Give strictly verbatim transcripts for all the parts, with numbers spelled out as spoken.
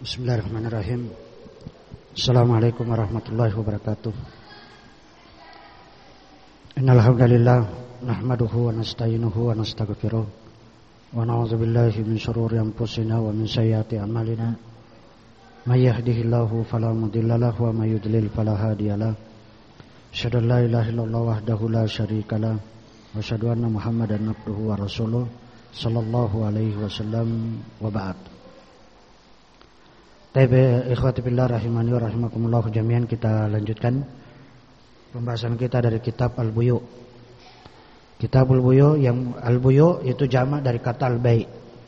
Bismillahirrahmanirrahim. Assalamualaikum warahmatullahi wabarakatuh. Innal hamdalillah nahmaduhu wa nasta'inuhu wa nastaghfiruh wa na'udzu billahi min shururi anfusina wa min sayyiati a'malina. May yahdihillahu fala mudilla lahu wa may yudlil fala hadiyalah. Asyhadu an la ilaha illallah wahdahu la syarikalah wa asyhadu anna Muhammadan abduhu wa rasuluh sallallahu alaihi wasallam wa ba'd. Taib ikhwati billah rahimani wa rahimakumullah jami'an, kita lanjutkan pembahasan kita dari kitab Al-Buyu. Kitab Al-Buyu, yang Al-Buyu itu jamak dari kata Al-Bai'.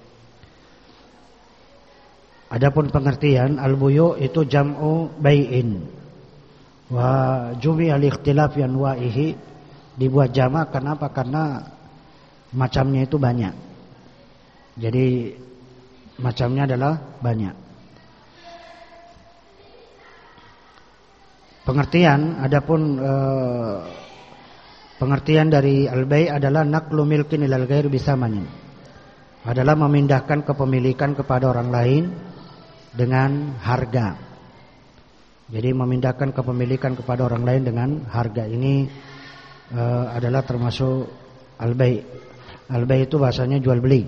Adapun pengertian Al-Buyu itu jam'u bai'in. Wa jumi'a li-ikhtilafi anwa'ihi, dibuat jamak kenapa? Karena macamnya itu banyak. Jadi macamnya adalah banyak. Pengertian, adapun e, pengertian dari al-bai' adalah naqlu milkin ilal ghairi bisamanin. Adalah memindahkan kepemilikan kepada orang lain dengan harga. Jadi memindahkan kepemilikan kepada orang lain dengan harga ini e, adalah termasuk al-bai'. Al-bai' itu bahasanya jual beli.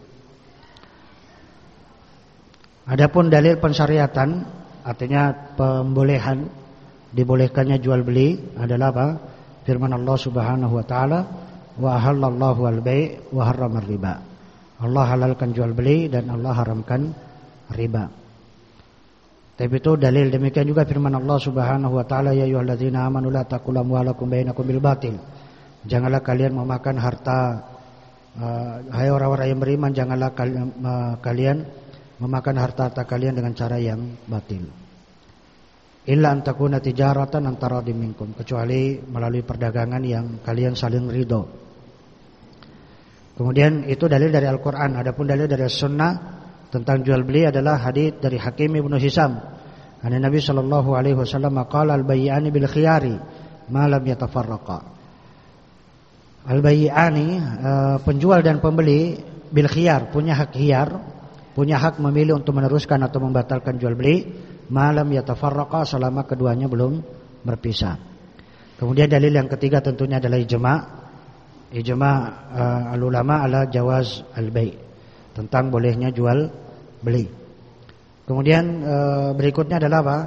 Adapun dalil pensyariatan, artinya pembolehan, dibolehkannya jual beli adalah apa? Firman Allah Subhanahu wa taala, wa halallahu al-bai' wa harrama riba. Allah halalkan jual beli dan Allah haramkan riba. Tapi itu dalil. Demikian juga firman Allah Subhanahu wa taala, ya ayyuhalladzina amanu la taqulu amwalakum bainakum bil batil. Janganlah kalian memakan harta uh, hai orang-orang yang beriman, janganlah kalian, uh, kalian memakan harta-harta kalian dengan cara yang batil. Illa an takuna tijaratan antara minkum, kecuali melalui perdagangan yang kalian saling ridho. Kemudian itu dalil dari Al-Quran. Adapun dalil dari Sunnah tentang jual beli adalah hadits dari Hakim ibnu Hizam. An Nabi sallallahu alaihi wasallam qala al-bay'ani bil khiyari ma lam yatafarraqa. Al-bay'ani, uh, penjual dan pembeli, bil khiyar, punya hak khiyar, punya hak memilih untuk meneruskan atau membatalkan jual beli malam yatafarraqa, selama keduanya belum berpisah. Kemudian dalil yang ketiga tentunya adalah ijma'. Ijma' uh, al-ulama ala jawaz al-bai', tentang bolehnya jual beli. Kemudian uh, berikutnya adalah apa?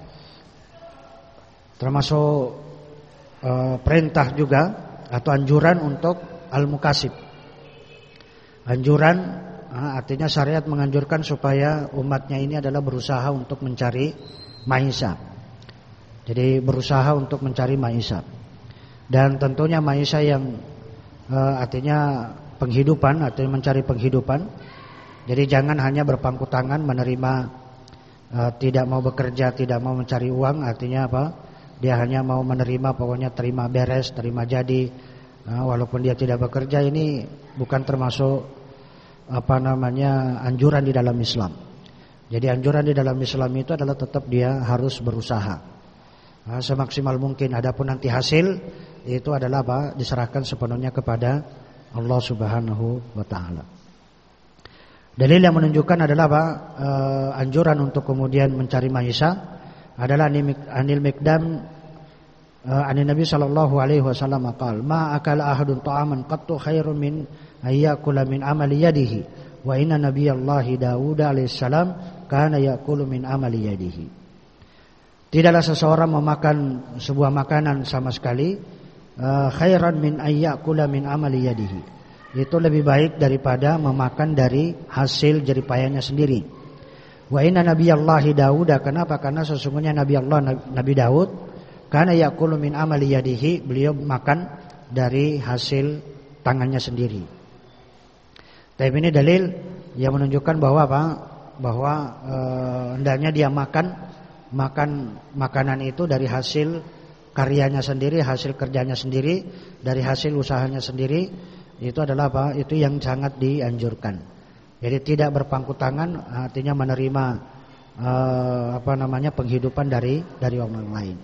Termasuk uh, perintah juga atau anjuran untuk al-mukasib. Anjuran artinya syariat menganjurkan supaya umatnya ini adalah berusaha untuk mencari maisha. Jadi berusaha untuk mencari maisha. Dan tentunya maisha yang e, artinya penghidupan, artinya mencari penghidupan. Jadi jangan hanya berpangku tangan menerima, e, tidak mau bekerja, tidak mau mencari uang. Artinya apa? Dia hanya mau menerima, pokoknya terima beres, terima jadi, e, walaupun dia tidak bekerja. Ini bukan termasuk apa namanya anjuran di dalam Islam. Jadi anjuran di dalam Islam itu adalah tetap dia harus berusaha nah, semaksimal mungkin. Adapun nanti hasil itu adalah apa? Diserahkan sepenuhnya kepada Allah Subhanahu wa taala. Dalil yang menunjukkan adalah apa? E, anjuran untuk kemudian mencari maisha adalah anil Miqdam e, anin Nabi sallallahu alaihi wasallam qala ma akala ahadun ta'aman qattu khairun min ayyakula min amali yadihi wa inna nabiyallahi Daud alaihissalam kana yakulu min amali yadihi. Tidaklah seseorang memakan sebuah makanan sama sekali uh, khairan min ayyakula min amali yadihi, itu lebih baik daripada memakan dari hasil jeripayanya sendiri. Wa inna nabiyallahi Daud, kenapa? Karena sesungguhnya Nabi Allah Nabi Daud kana yakulu min amali yadihi, beliau makan dari hasil tangannya sendiri. Tapi ini dalil yang menunjukkan bahwa apa? Bahwa e, hendaknya dia makan makan makanan itu dari hasil karyanya sendiri, hasil kerjanya sendiri, dari hasil usahanya sendiri. Itu adalah apa? Itu yang sangat dianjurkan. Jadi tidak berpangku tangan, artinya menerima e, apa namanya penghidupan dari dari orang lain.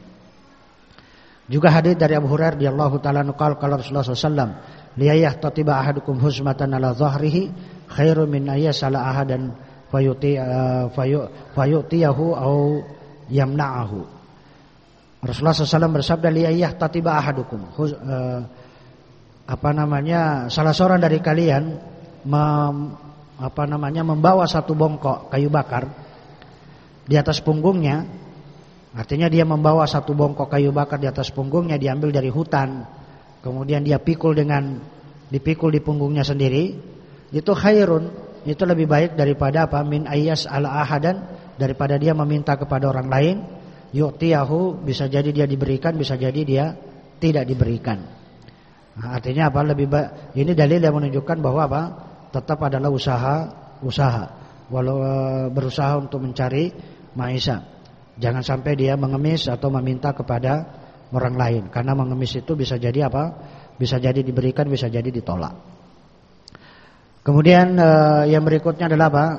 Juga hadis dari Abu Hurairah radhiyallahu taala qala qala Rasulullah sallallahu alaihi wasallam liyah tatiba ahadukum husmatan ala dhahrihi khairu min ayyasala ahadan fayuti uh, fayu, fayutiyahu au yamna'ahu. Rasulullah shallallahu alaihi wasallam bersabda, liyah tatiba ahadukum, uh, apa namanya, salah seorang dari kalian mem, apa namanya membawa satu bongkok kayu bakar di atas punggungnya. Artinya dia membawa satu bongkok kayu bakar di atas punggungnya, diambil dari hutan, kemudian dia pikul dengan dipikul di punggungnya sendiri. Itu khairun, itu lebih baik daripada apa? Min ayyas ala ahadan, daripada dia meminta kepada orang lain. Yu'tiyahu, bisa jadi dia diberikan, bisa jadi dia tidak diberikan. Nah, artinya apa? Lebih baik. Ini dalil yang menunjukkan bahwa apa? Tetap adalah usaha, usaha. Walau e, berusaha untuk mencari maisha. Jangan sampai dia mengemis atau meminta kepada orang lain, karena mengemis itu bisa jadi apa? Bisa jadi diberikan, bisa jadi ditolak. Kemudian eh, yang berikutnya adalah apa?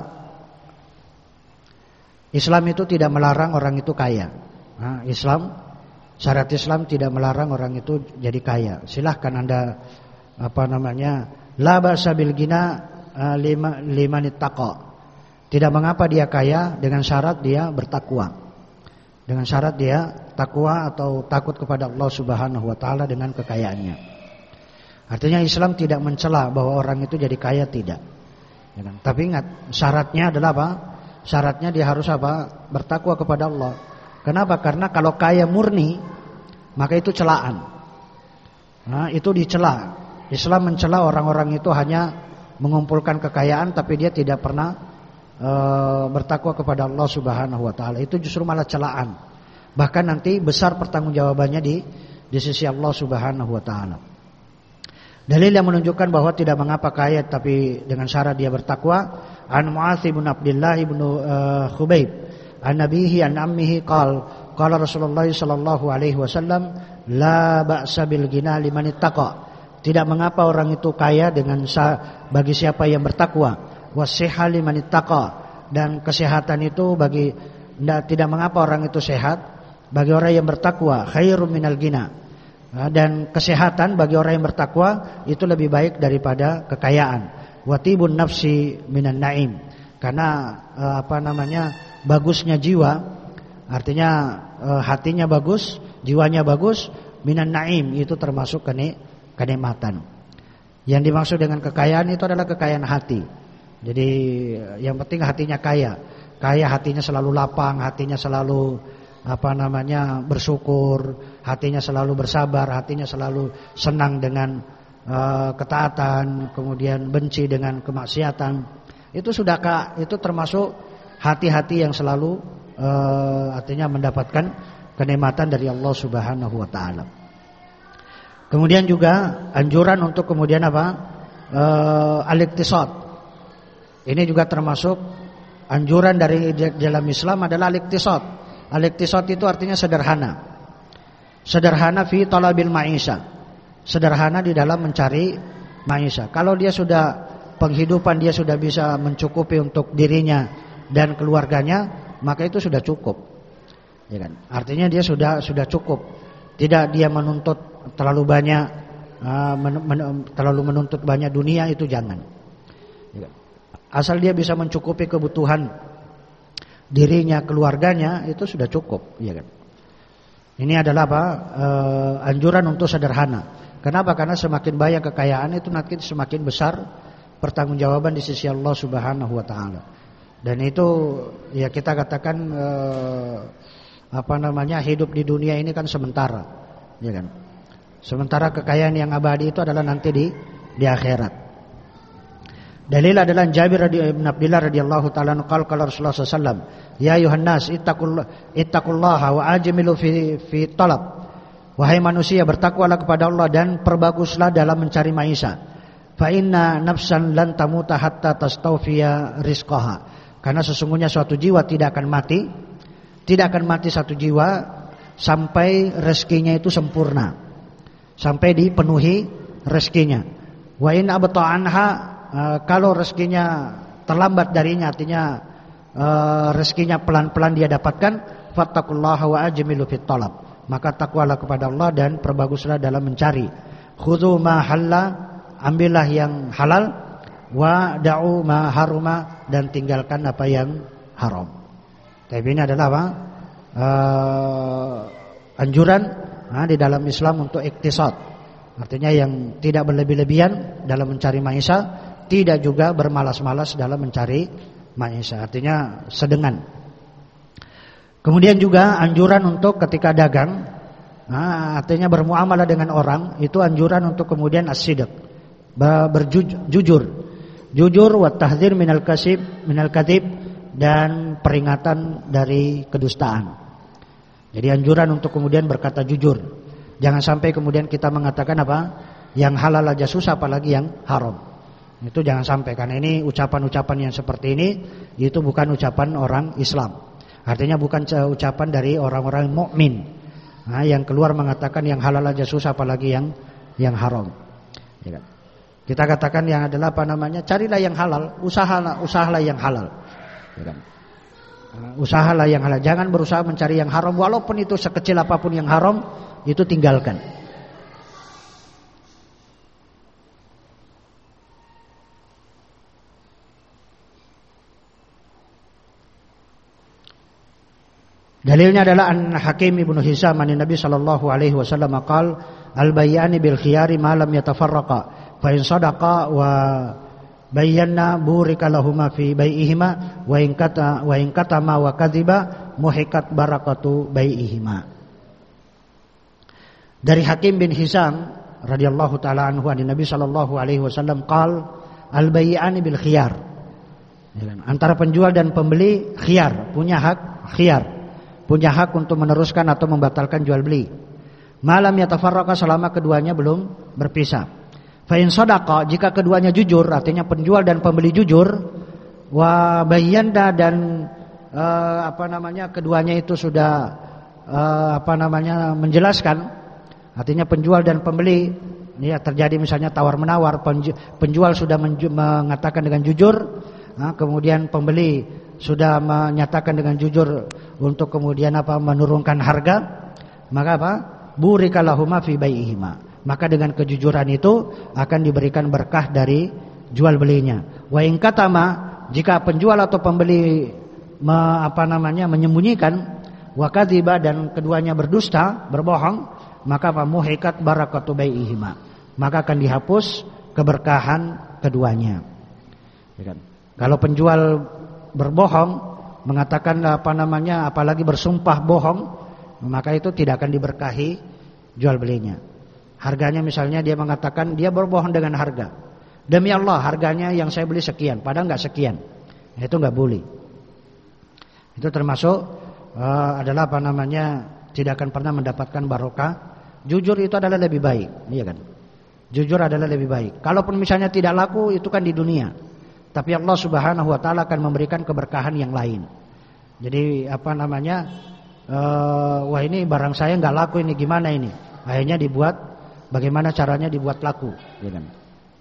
Islam itu tidak melarang orang itu kaya. Nah, Islam, syariat Islam tidak melarang orang itu jadi kaya. Silahkan Anda apa namanya? La ba'sa bil ghina lima limanit taqa. Tidak mengapa dia kaya dengan syarat dia bertakwa. Dengan syarat dia takwa atau takut kepada Allah Subhanahu wa taala dengan kekayaannya. Artinya Islam tidak mencela bahwa orang itu jadi kaya, tidak. Ya kan? Tapi ingat, syaratnya adalah apa? Syaratnya dia harus apa? Bertakwa kepada Allah. Kenapa? Karena kalau kaya murni, maka itu celaan. Nah, itu dicela. Islam mencela orang-orang itu hanya mengumpulkan kekayaan tapi dia tidak pernah bertakwa kepada Allah Subhanahu wa taala. Itu justru malah celaan. Bahkan nanti besar pertanggungjawabannya di di sisi Allah Subhanahu wa taala. Dalil yang menunjukkan bahwa tidak mengapa kaya tapi dengan syarat dia bertakwa, an Mu'adz bin Abdullah bin uh, Khubayb an nabihi an ammihi qala qala Rasulullah sallallahu alaihi wasallam la ba'sa bil ghina liman ittaqa. Tidak mengapa orang itu kaya dengan bagi siapa yang bertakwa. Wasihha liman ittaqa, dan kesehatan itu bagi tidak mengapa orang itu sehat bagi orang yang bertakwa. Khairum minal ghina, dan kesehatan bagi orang yang bertakwa itu lebih baik daripada kekayaan. Watibun nafsi minan naim, karena apa namanya bagusnya jiwa, artinya hatinya bagus, jiwanya bagus. Minan naim itu termasuk kenikmatan. Yang dimaksud dengan kekayaan itu adalah kekayaan hati. Jadi yang penting hatinya kaya. Kaya hatinya selalu lapang, hatinya selalu apa namanya bersyukur, hatinya selalu bersabar, hatinya selalu senang dengan uh, ketaatan, kemudian benci dengan kemaksiatan. Itu sudah Kak, itu termasuk hati-hati yang selalu uh, artinya mendapatkan kenikmatan dari Allah Subhanahu wa taala. Kemudian juga anjuran untuk kemudian apa? Uh, al-iktisad. Ini juga termasuk anjuran dari dalam Islam adalah al-iktisad. Al-iktisad itu artinya sederhana. Sederhana fi talabil ma'isha. Sederhana di dalam mencari ma'isha. Kalau dia sudah penghidupan dia sudah bisa mencukupi untuk dirinya dan keluarganya, maka itu sudah cukup. Ya kan? Artinya dia sudah sudah cukup. Tidak dia menuntut terlalu banyak uh, men, men, terlalu menuntut banyak dunia, itu jangan. Ya kan? Asal dia bisa mencukupi kebutuhan dirinya, keluarganya, itu sudah cukup, ya kan? Ini adalah apa? E, anjuran untuk sederhana. Kenapa? Karena semakin banyak kekayaan itu nanti semakin besar pertanggungjawaban di sisi Allah Subhanahu wa taala. Dan itu ya kita katakan e, apa namanya? Hidup di dunia ini kan sementara, ya kan? Sementara kekayaan yang abadi itu adalah nanti di di akhirat. Dalil adalah Jabir bin Abdullah radhiyallahu taala qala qala Rasulullah sallallahu alaihi wasallam, ya ayuhan nas ittaqullah ittaqullaha wa ajmilu fi fi talab. Wahai manusia, bertakwalah kepada Allah dan perbaguslah dalam mencari maisha. Fa inna nafsan lan tamuta hatta tastawfiya rizqaha. Karena sesungguhnya suatu jiwa tidak akan mati, tidak akan mati satu jiwa sampai rezekinya itu sempurna, sampai dipenuhi rezekinya. Wa in abta anha, Uh, kalau rezekinya terlambat darinya, artinya uh, rezekinya pelan-pelan dia dapatkan, fattaqullaha wa ajmilu fit talab, maka takwalah kepada Allah dan perbaguslah dalam mencari. Khudhu ma halla, ambillah yang halal, wa da'u ma haruma, dan tinggalkan apa yang haram. Tapi ini adalah apa? Uh, anjuran nah, di dalam Islam untuk iktisad. Artinya yang tidak berlebih-lebihan dalam mencari maisha, tidak juga bermalas-malas dalam mencari maisha. Artinya sedengan. Kemudian juga anjuran untuk ketika dagang, nah, artinya bermuamalah dengan orang, itu anjuran untuk kemudian as-sidq, berjujur, jujur wa tahdzir minal kasib, minal kadhib, dan peringatan dari kedustaan. Jadi anjuran untuk kemudian berkata jujur. Jangan sampai kemudian kita mengatakan apa? Yang halal aja susah apalagi yang haram. Itu jangan sampai, karena ini ucapan-ucapan yang seperti ini itu bukan ucapan orang Islam. Artinya bukan ucapan dari orang-orang mukmin. Nah, yang keluar mengatakan yang halal aja susah apalagi yang yang haram. Ya kan? Kita katakan yang adalah apa namanya? Carilah yang halal, usahalah usahalah yang halal. Ya kan? Usahalah yang halal. Jangan berusaha mencari yang haram, walaupun itu sekecil apapun yang haram, itu tinggalkan. Dalilnya adalah an Hakim ibnu Hizam an Nabi sallallahu alaihi wasallam qaal al-bayyani bil khiyari ma lam yatafarraqa fa in sadaqa wa bayyana burika lahumā fi bai'ihima wa in kata wa in katama wa kadhiba muhikat barakatu bai'ihima. Dari Hakim bin Hizam radhiyallahu taala anhu an Nabi sallallahu alaihi wasallam qaal al-bayyani bil khiyar. Antara penjual dan pembeli khiyar, punya hak khiyar. Punya hak untuk meneruskan atau membatalkan jual beli. Malam yatafarraqa, selama keduanya belum berpisah. Fa in sadaqa, jika keduanya jujur, artinya penjual dan pembeli jujur, wa bayyana, dan uh, apa namanya keduanya itu sudah uh, apa namanya menjelaskan, artinya penjual dan pembeli ya terjadi misalnya tawar menawar, penjual sudah mengatakan dengan jujur, nah, kemudian pembeli sudah menyatakan dengan jujur untuk kemudian apa menurunkan harga, maka apa? Burika lahumā fī bai'ihima. Maka dengan kejujuran itu akan diberikan berkah dari jual belinya. Wa in katama, jika penjual atau pembeli me, apa namanya menyembunyikan, wa kadhiba, dan keduanya berdusta, berbohong, maka apa? Muhikat barakatu bai'ihima. Maka akan dihapus keberkahan keduanya. Ya kan? Kalau penjual berbohong, mengatakan apa namanya, apalagi bersumpah bohong, maka itu tidak akan diberkahi jual belinya. Harganya misalnya dia mengatakan dia berbohong dengan harga. Demi Allah harganya yang saya beli sekian, padahal enggak sekian. Itu enggak boleh. Itu termasuk uh, adalah apa namanya, tidak akan pernah mendapatkan barokah. Jujur itu adalah lebih baik, iya kan? Jujur adalah lebih baik. Kalaupun misalnya tidak laku, itu kan di dunia. Tapi Allah Subhanahu wa taala akan memberikan keberkahan yang lain. Jadi apa namanya? Uh, wah ini barang saya enggak laku, ini gimana ini? Akhirnya dibuat, bagaimana caranya dibuat laku, ya kan?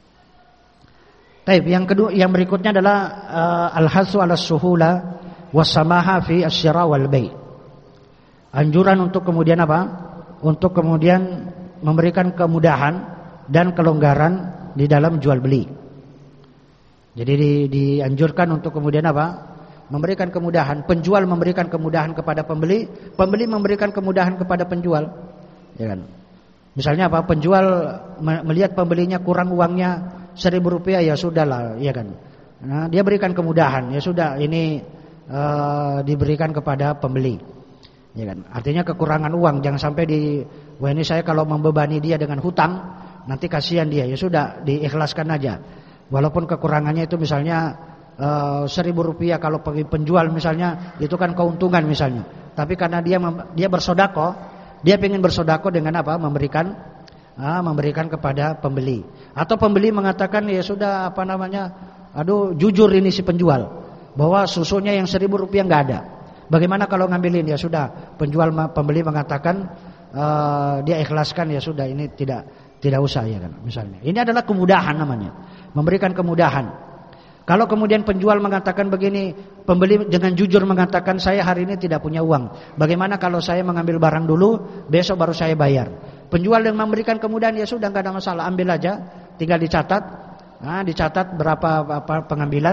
Baik, yang kedua, yang berikutnya adalah uh, al-hasu 'ala as-suhula was-samaha fi asy-syira' wal bai'. Anjuran untuk kemudian apa? Untuk kemudian memberikan kemudahan dan kelonggaran di dalam jual beli. Jadi di, dianjurkan untuk kemudian apa? Memberikan kemudahan. Penjual memberikan kemudahan kepada pembeli, pembeli memberikan kemudahan kepada penjual. Ya kan? Misalnya apa? Penjual melihat pembelinya kurang uangnya seribu rupiah, ya sudahlah, ya kan? Nah, dia berikan kemudahan, ya sudah, ini uh, diberikan kepada pembeli. Ya kan? Artinya kekurangan uang, jangan sampai di, wah ini saya kalau membebani dia dengan hutang, nanti kasihan dia. Ya sudah, diikhlaskan aja. Walaupun kekurangannya itu misalnya uh, seribu rupiah, kalau bagi penjual misalnya itu kan keuntungan misalnya. Tapi karena dia dia bersodako, dia ingin bersodako dengan apa? Memberikan, uh, memberikan kepada pembeli. Atau pembeli mengatakan ya sudah apa namanya, aduh jujur ini si penjual bahwa susunya yang seribu rupiah nggak ada. Bagaimana kalau ngambilin? Ya sudah, penjual pembeli mengatakan uh, dia ikhlaskan, ya sudah ini tidak tidak usah, ya kan misalnya. Ini adalah kemudahan namanya. Memberikan kemudahan. Kalau kemudian penjual mengatakan begini, pembeli dengan jujur mengatakan saya hari ini tidak punya uang. Bagaimana kalau saya mengambil barang dulu, besok baru saya bayar. Penjual yang memberikan kemudahan, ya sudah nggak ada masalah, ambil aja, tinggal dicatat. Nah, dicatat berapa apa pengambilan,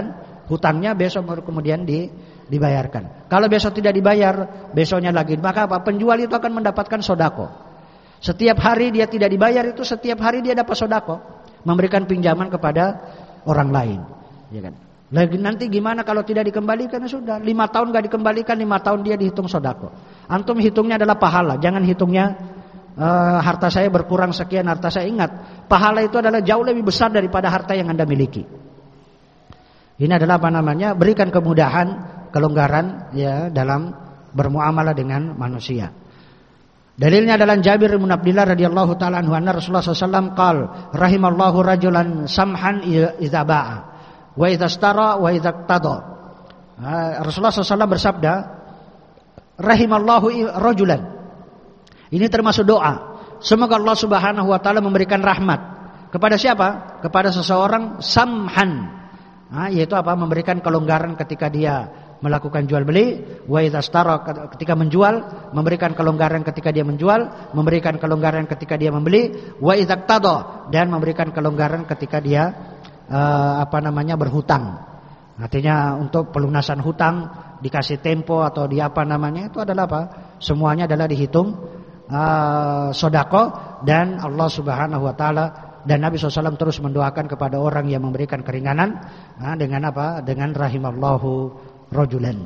hutangnya, besok baru kemudian di, dibayarkan. Kalau besok tidak dibayar, besoknya lagi. Maka apa? Penjual itu akan mendapatkan sodako. Setiap hari dia tidak dibayar itu, setiap hari dia dapat sodako, memberikan pinjaman kepada orang lain. Ya kan? Lagi nanti gimana kalau tidak dikembalikan? Sudah lima tahun gak dikembalikan, lima tahun dia dihitung sodako. Antum hitungnya adalah pahala, jangan hitungnya uh, harta saya berkurang sekian, harta saya. Ingat, pahala itu adalah jauh lebih besar daripada harta yang Anda miliki. Ini adalah apa namanya? Berikan kemudahan, kelonggaran ya dalam bermuamalah dengan manusia. Dalilnya adalah Jabir bin Abdullah radhiyallahu taala anhu, anna Rasulullah sallallahu alaihi wasallam qaal rahimallahu rajulan samhan idza ba'a wa idza ishtara wa idza iqtada. Rasulullah sallallahu alaihi wasallam bersabda, rahimallahu rajulan. Ini termasuk doa. Semoga Allah Subhanahu wa taala memberikan rahmat kepada siapa? Kepada seseorang samhan. Nah, yaitu apa? Memberikan kelonggaran ketika dia melakukan jual beli, wa idza ishtara ketika menjual, memberikan kelonggaran ketika dia menjual, memberikan kelonggaran ketika dia membeli, wa idza iqtada, dan memberikan kelonggaran ketika dia uh, apa namanya berhutang. Artinya untuk pelunasan hutang dikasih tempo atau di apa namanya itu adalah apa? Semuanya adalah dihitung uh, sodako, dan Allah Subhanahu wa taala dan Nabi shallallahu alaihi wasallam terus mendoakan kepada orang yang memberikan keringanan nah, dengan apa? Dengan rahimallahu rajulan.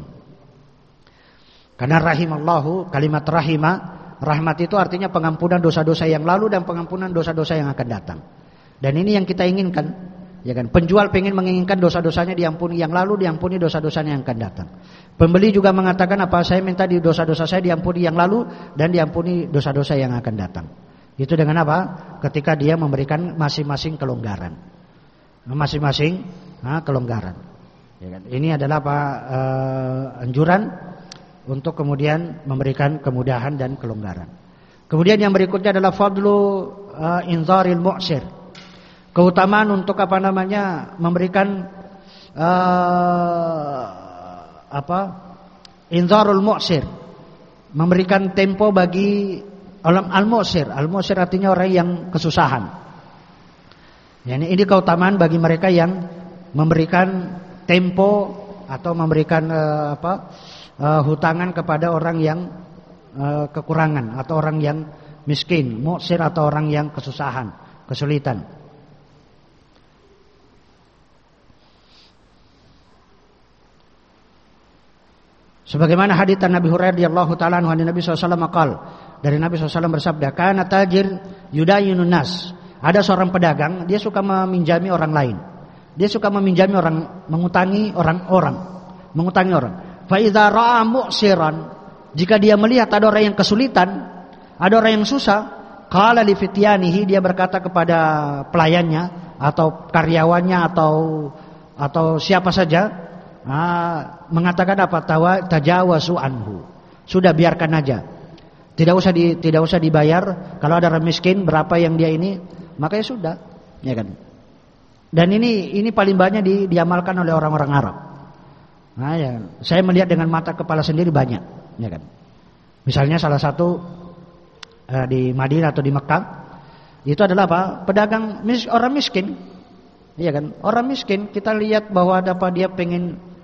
Karena rahimallahu, kalimat rahimah, rahmat itu artinya pengampunan dosa-dosa yang lalu dan pengampunan dosa-dosa yang akan datang. Dan ini yang kita inginkan. Ya kan, penjual pengen menginginkan dosa-dosanya diampuni yang lalu, diampuni dosa-dosanya yang akan datang. Pembeli juga mengatakan apa? Saya minta di dosa-dosa saya diampuni yang lalu dan diampuni dosa-dosa yang akan datang. Itu dengan apa? Ketika dia memberikan masing-masing kelonggaran, masing-masing nah, kelonggaran. Ya kan? Ini adalah apa? Uh, anjuran untuk kemudian memberikan kemudahan dan kelonggaran. Kemudian yang berikutnya adalah fadlu uh, inzaril mu'sir. Keutamaan untuk apa namanya memberikan uh, apa inzarul mu'sir, memberikan tempo bagi alam al-mu'sir. Al-mu'sir artinya orang yang kesusahan. Yani ini keutamaan bagi mereka yang memberikan tempo atau memberikan uh, apa uh, hutangan kepada orang yang uh, kekurangan atau orang yang miskin, mu'sir atau orang yang kesusahan, kesulitan. Sebagaimana hadits Nabi Hurairah radhiyallahu taala anhu Nabi sallallahu alaihi wasallam qaal, dari Nabi sallallahu alaihi wasallam bersabda, kana tajir yudayinun nas. Ada seorang pedagang, dia suka meminjami orang lain. Dia suka meminjami orang, mengutangi orang-orang, mengutangi orang. Fa idza ra'a mu'siran, jika dia melihat ada orang yang kesulitan, ada orang yang susah, qala li fityanihi, dia berkata kepada pelayannya atau karyawannya atau atau siapa saja, Ah, mengatakan apa? Tawa tajawasu anhu. Sudah biarkan aja. Tidak usah di, tidak usah dibayar. Kalau ada orang miskin berapa yang dia ini, makanya sudah, ya kan. Dan ini ini paling banyak di, diamalkan oleh orang-orang Arab. Nah, ya, saya melihat dengan mata kepala sendiri banyak, ya kan. Misalnya salah satu uh, di Madinah atau di Mekah, itu adalah apa? Pedagang mis, orang miskin. Iya kan? Orang miskin kita lihat bahwa ada apa dia pengen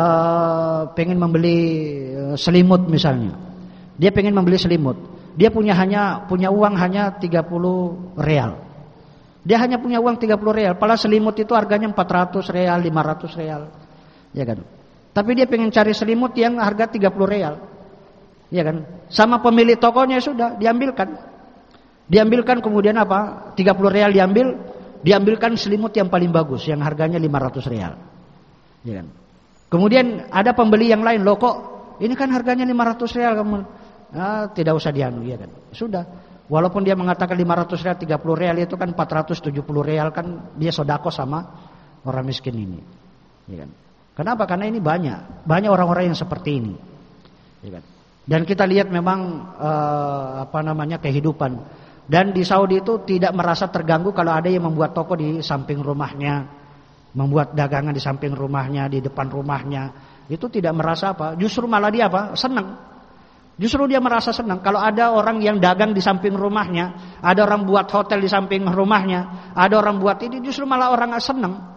Uh, pengen membeli uh, selimut misalnya. Dia pengen membeli selimut. Dia punya hanya punya uang hanya tiga puluh real. Dia hanya punya uang tiga puluh real. Padahal selimut itu harganya empat ratus real, lima ratus real. Ya kan? Tapi dia pengen cari selimut yang harga tiga puluh real. Ya kan? Sama pemilik tokonya sudah diambilkan. Diambilkan kemudian apa? tiga puluh real diambil, diambilkan selimut yang paling bagus yang harganya lima ratus real. Ya kan? Kemudian ada pembeli yang lain, loh kok ini kan harganya lima ratus real kamu. Ah, tidak usah dianu, ya kan. Sudah. Walaupun dia mengatakan lima ratus real, tiga puluh real itu kan empat ratus tujuh puluh real, kan dia sedekah sama orang miskin ini. Ya kan. Kenapa? Karena ini banyak, banyak orang-orang yang seperti ini. Ya kan. Dan kita lihat memang eh, apa namanya kehidupan. Dan di Saudi itu tidak merasa terganggu kalau ada yang membuat toko di samping rumahnya, membuat dagangan di samping rumahnya, di depan rumahnya, itu tidak merasa apa? Justru malah dia apa? Senang. Justru dia merasa senang kalau ada orang yang dagang di samping rumahnya, ada orang buat hotel di samping rumahnya, ada orang buat ini, justru malah orang senang.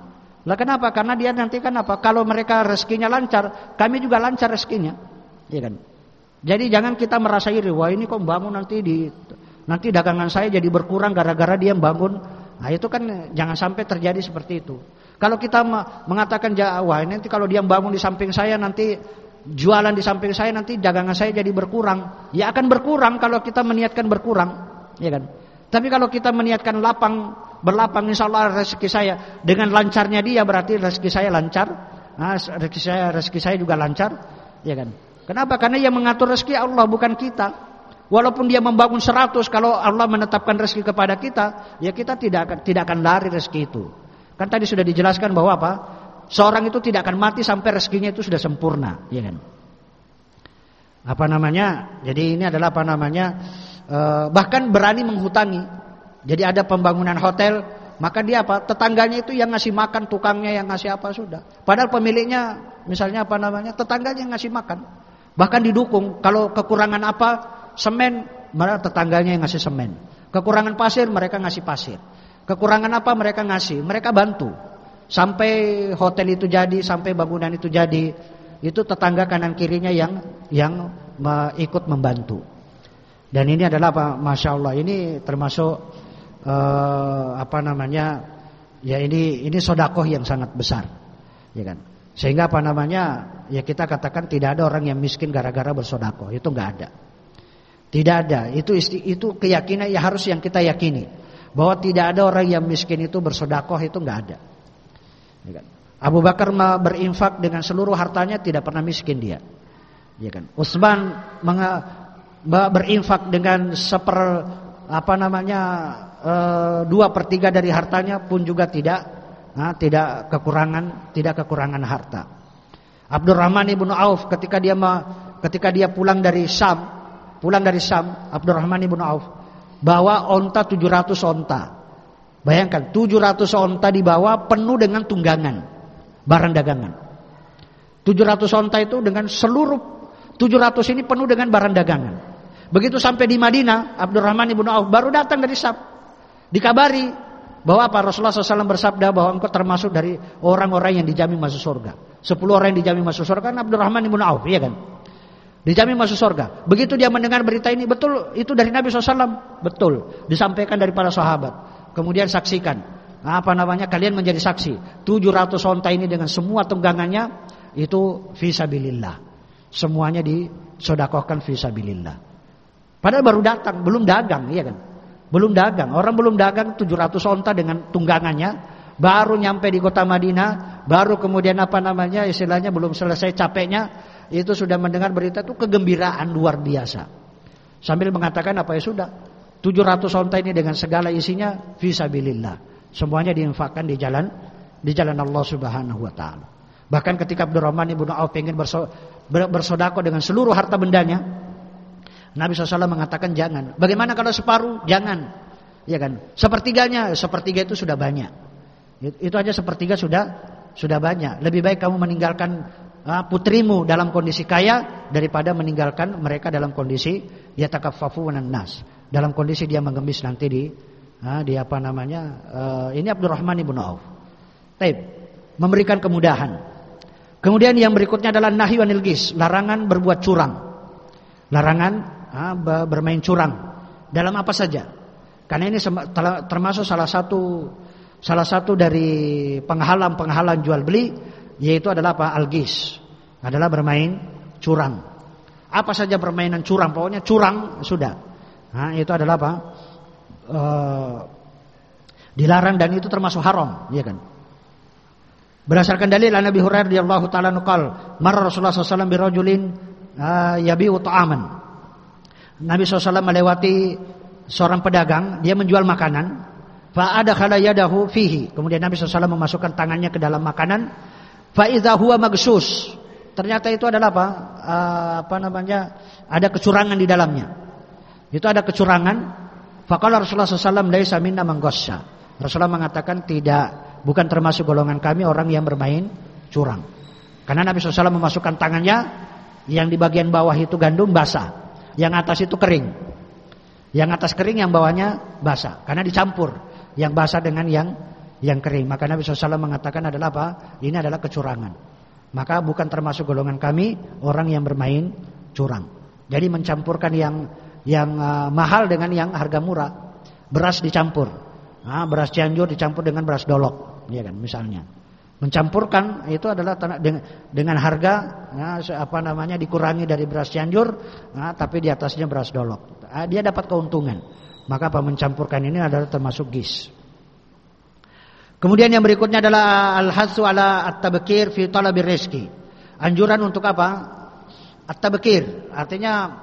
Lah kenapa? Karena dia nanti kan apa? Kalau mereka rezekinya lancar, kami juga lancar rezekinya. Iya kan? Jadi jangan kita merasa iri, wah ini kok bangun nanti di nanti dagangan saya jadi berkurang gara-gara dia bangun. Nah, itu kan jangan sampai terjadi seperti itu. Kalau kita mengatakan wah ini nanti kalau dia bangun di samping saya nanti jualan di samping saya nanti dagangan saya jadi berkurang. Ya akan berkurang kalau kita meniatkan berkurang, ya kan? Tapi kalau kita meniatkan lapang, berlapang insya Allah rezeki saya dengan lancarnya dia berarti rezeki saya lancar. Nah, rezeki saya rezeki saya juga lancar, ya kan? Kenapa? Karena yang mengatur rezeki Allah bukan kita. Walaupun dia membangun seratus, kalau Allah menetapkan rezeki kepada kita, ya kita tidak akan tidak akan lari rezeki itu. Kan tadi sudah dijelaskan bahwa apa? Seorang itu tidak akan mati sampai rezekinya itu sudah sempurna, ya kan? Apa namanya? Jadi ini adalah apa namanya? E, bahkan berani menghutangi. Jadi ada pembangunan hotel, maka dia apa? Tetangganya itu yang ngasih makan, tukangnya yang ngasih apa sudah. Padahal pemiliknya misalnya apa namanya? Tetangganya yang ngasih makan. Bahkan didukung. Kalau kekurangan apa? Semen, mereka tetangganya yang ngasih semen. Kekurangan pasir, mereka ngasih pasir. Kekurangan apa? Mereka ngasih. Mereka bantu. Sampai hotel itu jadi, sampai bangunan itu jadi, itu tetangga kanan kirinya yang yang ikut membantu. Dan ini adalah apa? Masya Allah, ini termasuk uh, apa namanya? Ya ini ini sodakoh yang sangat besar, ya kan? Sehingga apa namanya? Ya kita katakan tidak ada orang yang miskin gara-gara bersodakoh, itu nggak ada. Tidak ada. Itu isti, itu keyakinan ya harus yang kita yakini bahwa tidak ada orang yang miskin itu bersodakoh, itu nggak ada. Ya kan? Abu Bakar berinfak dengan seluruh hartanya, tidak pernah miskin dia. Ya kan? Utsman berinfak dengan seper apa namanya e, dua per tiga dari hartanya pun juga tidak nah, tidak kekurangan tidak kekurangan harta. Abdurrahman ibnu Auf ketika dia ketika dia pulang dari Syam pulang dari Syam Abdurrahman ibnu Auf bawa onta tujuh ratus onta. Bayangkan tujuh ratus onta dibawa penuh dengan tunggangan barang dagangan. tujuh ratus onta itu dengan seluruh tujuh ratus ini penuh dengan barang dagangan. Begitu sampai di Madinah, Abdurrahman ibnu Auf baru datang dari Syam. Dikabari bahwa apa? Rasulullah shallallahu alaihi wasallam bersabda bahwa engkau termasuk dari orang-orang yang dijamin masuk surga. Sepuluh orang yang dijamin masuk surga kan Abdurrahman ibnu Auf, iya kan? Dijamin masuk surga. Begitu dia mendengar berita ini, betul itu dari Nabi shallallahu alaihi wasallam? Betul. Disampaikan dari para sahabat. Kemudian saksikan. Apa namanya? Kalian menjadi saksi. tujuh ratus onta ini dengan semua tunggangannya itu fisabilillah. Semuanya disedekahkan fisabilillah. Padahal baru datang, belum dagang, iya kan? Belum dagang. Orang belum dagang tujuh ratus onta dengan tunggangannya, baru nyampe di kota Madinah, baru kemudian apa namanya? Istilahnya belum selesai capeknya, itu sudah mendengar berita itu kegembiraan luar biasa. Sambil mengatakan apa ya sudah, tujuh ratus onta ini dengan segala isinya fisabilillah. Semuanya diinfakkan di jalan di jalan Allah Subhanahu wa taala. Bahkan ketika Abdurrahman ibnu Auf ingin bersedekah dengan seluruh harta bendanya, Nabi shallallahu alaihi wasallam mengatakan jangan. Bagaimana kalau separuh? Jangan. Ya kan? Sepertiganya, sepertiga itu sudah banyak. Itu aja sepertiga sudah sudah banyak. Lebih baik kamu meninggalkan uh, putrimu dalam kondisi kaya daripada meninggalkan mereka dalam kondisi yatakaffafunan nas. Dalam kondisi dia mengemis nanti di uh, di apa namanya? Uh, ini Abdurrahman ibnu Auf. Taib. Memberikan kemudahan. Kemudian yang berikutnya adalah nahyu anil ghis, larangan berbuat curang. Larangan bermain curang dalam apa saja. Karena ini termasuk salah satu salah satu dari penghalang-penghalang jual beli, yaitu adalah apa? Al-ghis. Adalah bermain curang. Apa saja permainan curang, pokoknya curang sudah. Nah, itu adalah apa? E, dilarang dan itu termasuk haram, ya kan? Berdasarkan dalil Nabi Hurairah radhiyallahu taala nukal, mar Rasulullah sallallahu alaihi wasallam birajulin yabi'u ta'aman. Nabi shallallahu alaihi wasallam melewati seorang pedagang, dia menjual makanan. Fa adkhala yadahu fihi. Kemudian Nabi shallallahu alaihi wasallam memasukkan tangannya ke dalam makanan. Fa idza huwa magsus. Ternyata itu adalah apa? Uh, apa namanya? Ada kecurangan di dalamnya. Itu ada kecurangan. Faqala Rasulullah shallallahu alaihi wasallam laisa minna man ghassa. Rasulullah mengatakan tidak, bukan termasuk golongan kami orang yang bermain curang. Karena Nabi shallallahu alaihi wasallam memasukkan tangannya, yang di bagian bawah itu gandum basah. Yang atas itu kering. Yang atas kering, yang bawahnya basah. Karena dicampur yang basah dengan yang yang kering. Maka Nabi shallallahu alaihi wasallam mengatakan adalah apa? Ini adalah kecurangan. Maka bukan termasuk golongan kami orang yang bermain curang. Jadi mencampurkan yang yang uh, mahal dengan yang harga murah. Beras dicampur, nah, beras Cianjur dicampur dengan beras Dolok, ya kan misalnya. Mencampurkan itu adalah dengan, dengan harga nah, apa namanya dikurangi dari beras Cianjur, nah, tapi di atasnya beras Dolok. Nah, dia dapat keuntungan. Maka apa mencampurkan ini adalah termasuk gis. Kemudian yang berikutnya adalah al-hasu ala at-tabkir fi talabir rizki. Anjuran untuk apa? At-tabkir artinya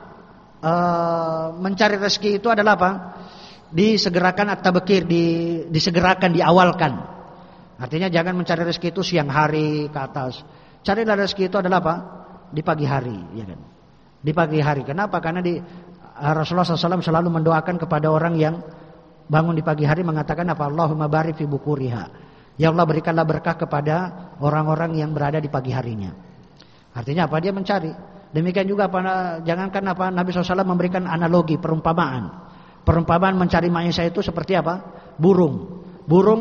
Uh, mencari rezeki itu adalah apa? Disegerakan at-tabkir, di, disegerakan, diawalkan. Artinya jangan mencari rezeki itu siang hari ke atas. Carilah rezeki itu adalah apa? Di pagi hari, ya kan? Di pagi hari. Kenapa? Karena di Rasulullah shallallahu alaihi wasallam selalu mendoakan kepada orang yang bangun di pagi hari mengatakan apa? Allahumma barik fi bukuriha. Ya Allah berikanlah berkah kepada orang-orang yang berada di pagi harinya. Artinya apa? Dia mencari. Demikian juga apa, jangankan apa Nabi shallallahu alaihi wasallam memberikan analogi, perumpamaan. Perumpamaan mencari maisha itu seperti apa? Burung. Burung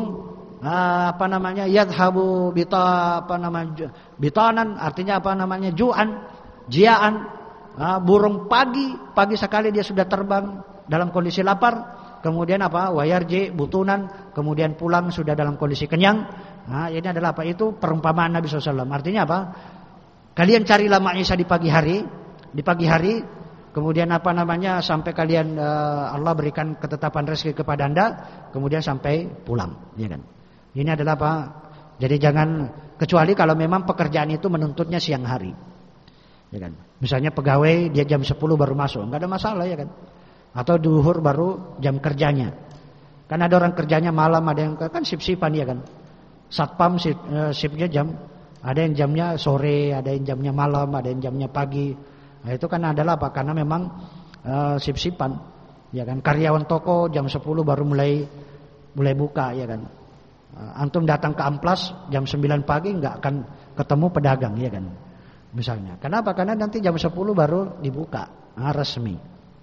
apa namanya? Yadhabu bita apa namanya? Bitanan artinya apa namanya? Ju'an, jiaan. Burung pagi, pagi sekali dia sudah terbang dalam kondisi lapar. Kemudian apa? Wayarji butunan, kemudian pulang sudah dalam kondisi kenyang. Nah, ini adalah apa? Itu perumpamaan Nabi shallallahu alaihi wasallam. Artinya apa? Kalian carilah maisha di pagi hari, di pagi hari, kemudian apa namanya sampai kalian uh, Allah berikan ketetapan rezeki kepada Anda, kemudian sampai pulang, ya kan? Ini adalah apa? Jadi jangan kecuali kalau memang pekerjaan itu menuntutnya siang hari, ya kan? Misalnya pegawai dia jam sepuluh baru masuk, nggak ada masalah, ya kan? Atau duhur baru jam kerjanya, kan ada orang kerjanya malam, ada yang kan sip-sipan, ya kan? Satpam sip, uh, sipnya jam ada yang jamnya sore, ada yang jamnya malam, ada yang jamnya pagi. Nah, itu kan adalah apa? Karena memang uh, sip-sipan, ya kan. Karyawan toko jam sepuluh baru mulai mulai buka, ya kan. Uh, antum datang ke amplas jam sembilan pagi nggak akan ketemu pedagang, ya kan. Misalnya. Kenapa? Karena nanti jam sepuluh baru dibuka, nah, resmi.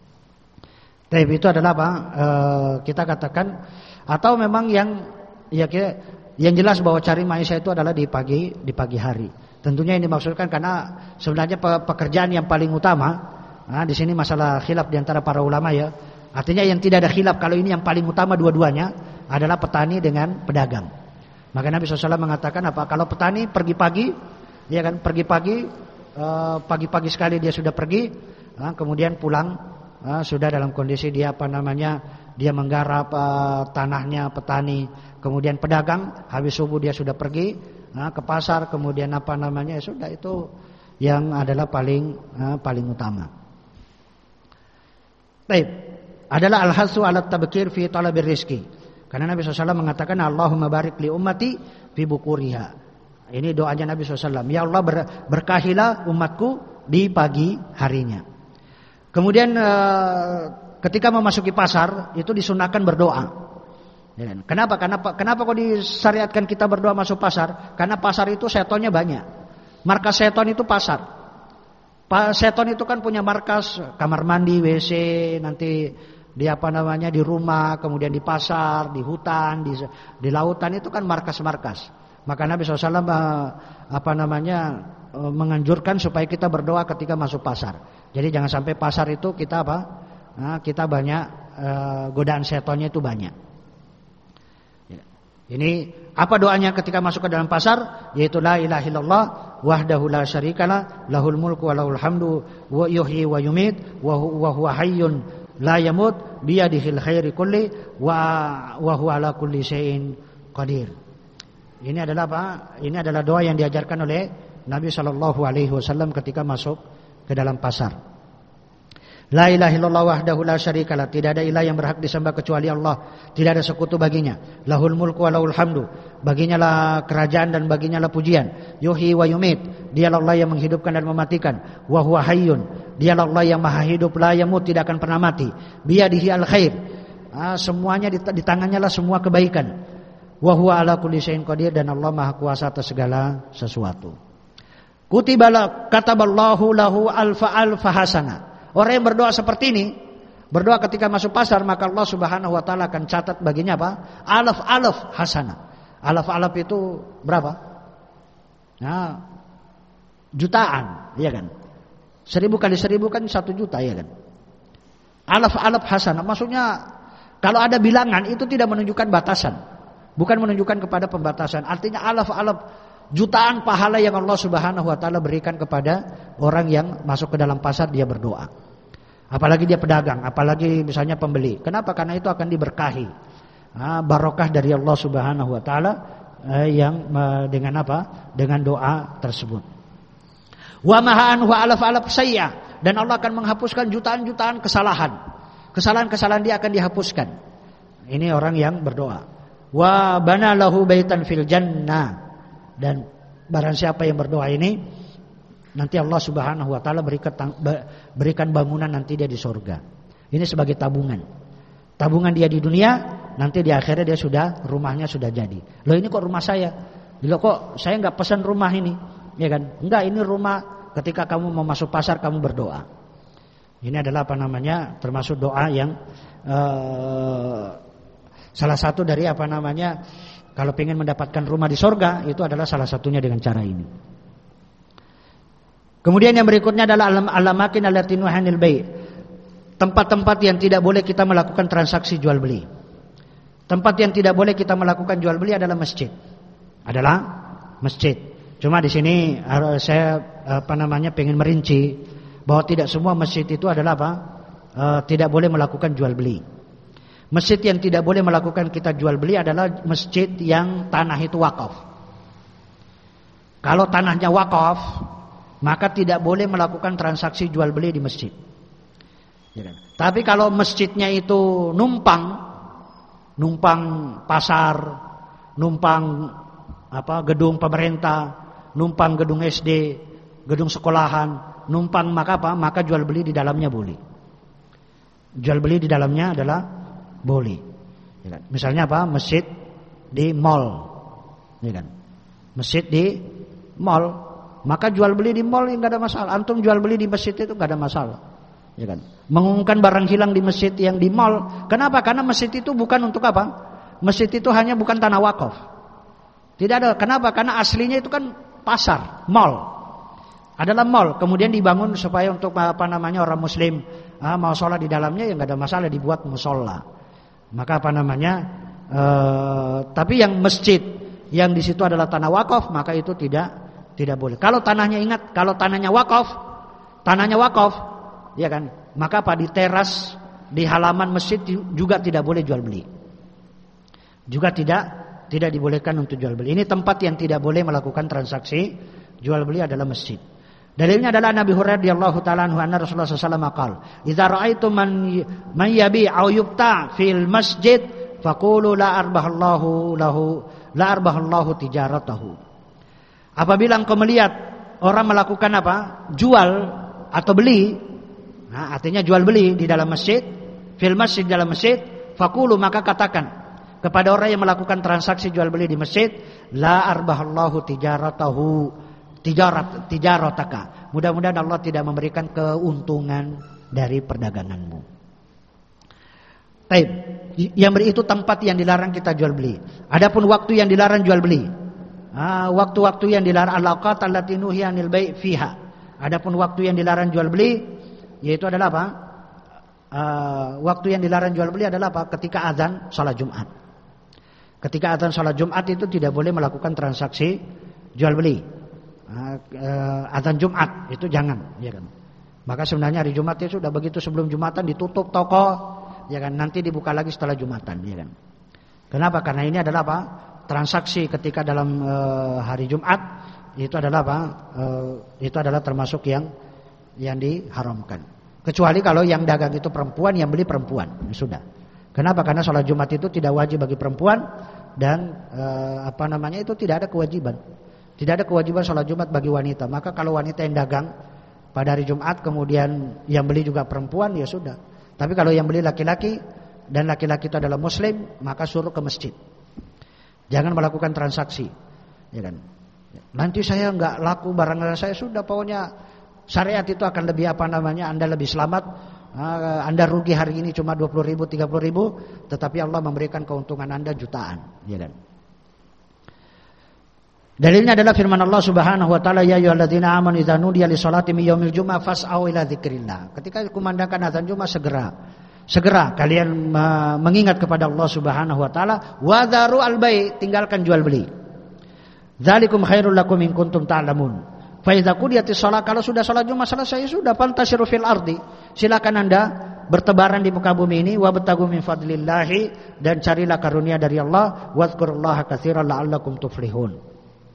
Tapi itu adalah apa? Uh, kita katakan atau memang yang ya kita yang jelas bahwa cari maisha itu adalah di pagi di pagi hari. Tentunya ini dimaksudkan karena sebenarnya pekerjaan yang paling utama. Nah, di sini masalah khilaf di antara para ulama, ya. Artinya yang tidak ada khilaf kalau ini yang paling utama dua-duanya adalah petani dengan pedagang. Maka Nabi shallallahu alaihi wasallam mengatakan apa? Kalau petani pergi pagi, ya kan, pergi pagi, eh, pagi-pagi sekali dia sudah pergi, nah, kemudian pulang, nah, sudah dalam kondisi dia apa namanya? Dia menggarap uh, tanahnya petani. Kemudian pedagang habis subuh dia sudah pergi nah, ke pasar. Kemudian apa namanya ya sudah itu yang adalah paling uh, paling utama. Baik, adalah al-hasu ala tabkir fi talabir rizki. Karena Nabi shallallahu alaihi wasallam mengatakan Allahumma barik li ummati fi bukuriha. Ini doanya Nabi shallallahu alaihi wasallam. Ya Allah ber, berkahilah umatku di pagi harinya. Kemudian uh, ketika memasuki pasar itu disunahkan berdoa. Ya, kenapa? Kenapa? Kenapa kok disyariatkan kita berdoa masuk pasar? Karena pasar itu setonnya banyak. Markas seton itu pasar. Seton itu kan punya markas kamar mandi, W C, nanti di apa namanya di rumah, kemudian di pasar, di hutan, di, di lautan itu kan markas-markas. Maka Nabi shallallahu alaihi wasallam apa namanya menganjurkan supaya kita berdoa ketika masuk pasar. Jadi jangan sampai pasar itu kita apa? Nah, kita banyak uh, godaan setonnya itu banyak. Ya. Ini apa doanya ketika masuk ke dalam pasar? Yaitu la ilaha illallah wahdahu la syarikalah lahul mulku wa lahul hamdu wa yuhyi wa yumit wa huwa hayyun la yamut biyadihil khairi kulli wa wa huwa ala kulli syai'in qadir. Ini adalah apa? Ini adalah doa yang diajarkan oleh Nabi sallallahu alaihi wasallam ketika masuk ke dalam pasar. La ilaha illallah wahdahu la syarikalah, tidak ada ilah yang berhak disembah kecuali Allah, tidak ada sekutu baginya. Lahul mulku wa lahul hamdu, baginya lah kerajaan dan baginya lah pujian. Yuhyi wa yumit, dialah Allah yang menghidupkan dan mematikan. Wa huwa hayyun, dialah Allah yang maha hidup, la yamut, tidak akan pernah mati. Biyadihi al khair, ah, semuanya di, di tangannya lah semua kebaikan. Wa huwa ala kulli syai'in qadir, dan Allah maha kuasa atas segala sesuatu. Kutibala kataballahu lahu alfa alfa hasanah. Orang yang berdoa seperti ini, berdoa ketika masuk pasar, maka Allah Subhanahu wa taala akan catat baginya apa? Alaf-alaf hasanah. Alaf-alaf itu berapa? Nah, jutaan, iya kan? Seribu kali seribu kan satu juta, iya kan? Alaf-alaf hasanah, maksudnya kalau ada bilangan itu tidak menunjukkan batasan, bukan menunjukkan kepada pembatasan. Artinya alaf-alaf jutaan pahala yang Allah Subhanahu wa taala berikan kepada orang yang masuk ke dalam pasar dia berdoa. Apalagi dia pedagang, apalagi misalnya pembeli. Kenapa? Karena itu akan diberkahi. Nah, barokah dari Allah Subhanahu wa taala eh, yang eh, dengan apa? Dengan doa tersebut. Wa mahaan wa alaf-alaf sayya, dan Allah akan menghapuskan jutaan-jutaan kesalahan. Kesalahan-kesalahan dia akan dihapuskan. Ini orang yang berdoa. Wa bana lahu baitan fil jannah, dan barang siapa yang berdoa ini nanti Allah Subhanahu wa taala berikan berikan bangunan nanti dia di surga. Ini sebagai tabungan. Tabungan dia di dunia, nanti di akhirnya dia sudah rumahnya sudah jadi. Loh ini kok rumah saya? Loh kok saya enggak pesan rumah ini? Ya kan? Enggak, ini rumah ketika kamu mau masuk pasar kamu berdoa. Ini adalah apa namanya? Termasuk doa yang uh, salah satu dari apa namanya? Kalau ingin mendapatkan rumah di surga, itu adalah salah satunya dengan cara ini. Kemudian yang berikutnya adalah al-amakin allati nuhanil bai'. Tempat-tempat yang tidak boleh kita melakukan transaksi jual beli. Tempat yang tidak boleh kita melakukan jual beli adalah masjid. Adalah masjid. Cuma di sini saya apa namanya pengen merinci bahwa tidak semua masjid itu adalah apa? E, tidak boleh melakukan jual beli. Masjid yang tidak boleh melakukan kita jual beli adalah masjid yang tanah itu wakaf. Kalau tanahnya wakaf, maka tidak boleh melakukan transaksi jual beli di masjid. Ya kan? Tapi kalau masjidnya itu numpang, numpang pasar, numpang apa gedung pemerintah, numpang gedung S D, gedung sekolahan, numpang maka apa? Maka jual beli di dalamnya boleh. Jual beli di dalamnya adalah boleh. Ya kan? Misalnya apa? Masjid di mall, ya kan? Masjid di mall. Maka jual beli di mall enggak ada masalah. Antum jual beli di masjid itu enggak ada masalah. Ya kan? Mengumumkan barang hilang di masjid yang di mall. Kenapa? Karena masjid itu bukan untuk apa? Masjid itu hanya bukan tanah wakaf. Tidak ada. Kenapa? Karena aslinya itu kan pasar, mall. Adalah mall. Kemudian dibangun supaya untuk apa namanya orang muslim ah, mau sholat di dalamnya ya enggak ada masalah, dibuat musholla. Maka apa namanya? Eh, tapi yang masjid yang di situ adalah tanah wakaf, maka itu tidak Tidak boleh. Kalau tanahnya ingat, kalau tanahnya wakaf, tanahnya wakaf, ya kan? Maka apa di teras, di halaman masjid juga tidak boleh jual beli. Juga tidak tidak dibolehkan untuk jual beli. Ini tempat yang tidak boleh melakukan transaksi jual beli adalah masjid. Dalilnya adalah Nabi Hurairah radhiyallahu taala anhu anna Rasulullah sallallahu alaihi wasallam qaal, "Idza ra'aitum man man yabi' aw yubta' fil masjid faqulu la arbahallahu lahu la arbahallahu tijaratahu." Apabila engkau melihat orang melakukan apa? Jual atau beli, nah, artinya jual beli di dalam masjid, fil masjid dalam masjid, faqulu maka katakan kepada orang yang melakukan transaksi jual beli di masjid, la arbahallahu tijaratahu, tijarat tijarataka. Mudah-mudahan Allah tidak memberikan keuntungan dari perdaganganmu. Baik, yang itu tempat yang dilarang kita jual beli. Adapun waktu yang dilarang jual beli, Ah, waktu-waktu yang dilarang al-awqat allati nuhiya 'anil bai' fiha. Adapun waktu yang dilarang jual beli yaitu adalah apa? Uh, waktu yang dilarang jual beli adalah apa? Ketika azan salat Jumat. Ketika azan salat Jumat itu tidak boleh melakukan transaksi jual beli. Uh, uh, azan Jumat itu jangan, ya kan? Maka sebenarnya hari Jumat itu sudah begitu sebelum Jumatan ditutup toko, ya kan? Nanti dibuka lagi setelah Jumatan, ya kan? Kenapa? Karena ini adalah apa? Transaksi ketika dalam e, hari Jumat itu adalah apa? E, itu adalah termasuk yang yang diharamkan. Kecuali kalau yang dagang itu perempuan, yang beli perempuan, sudah. Kenapa? Karena sholat Jumat itu tidak wajib bagi perempuan dan e, apa namanya itu tidak ada kewajiban. Tidak ada kewajiban sholat Jumat bagi wanita. Maka kalau wanita yang dagang pada hari Jumat kemudian yang beli juga perempuan, ya sudah. Tapi kalau yang beli laki-laki dan laki-laki itu adalah muslim, maka suruh ke masjid. Jangan melakukan transaksi, ya kan? Nanti saya enggak laku barang saya, sudah pokoknya syariat itu akan lebih apa namanya? Anda lebih selamat. Anda rugi hari ini cuma dua puluh ribu, tiga puluh ribu, tetapi Allah memberikan keuntungan Anda jutaan, ya kan? Dalilnya adalah firman Allah Subhanahu wa taala, ya ayyuhalladzina amanu idza nudiya lis-salati min yaumil jumu'ah fas'au ila dzikrillah. Ketika dikumandangkan azan Jumat, segera segera kalian mengingat kepada Allah Subhanahu wa taala, wa dzaru al-bai', tinggalkan jual beli. Dzalikum khairul lakum in kuntum ta'lamun. Fa idza qudiyatis shalah, kalau sudah salat Jumat selesai sudah fantashiru fil ardi, silakan Anda bertebaran di muka bumi ini, wabtagu min fadlillahi, dan carilah karunia dari Allah, wadhkurullaha katsiran la'allakum tuflihun.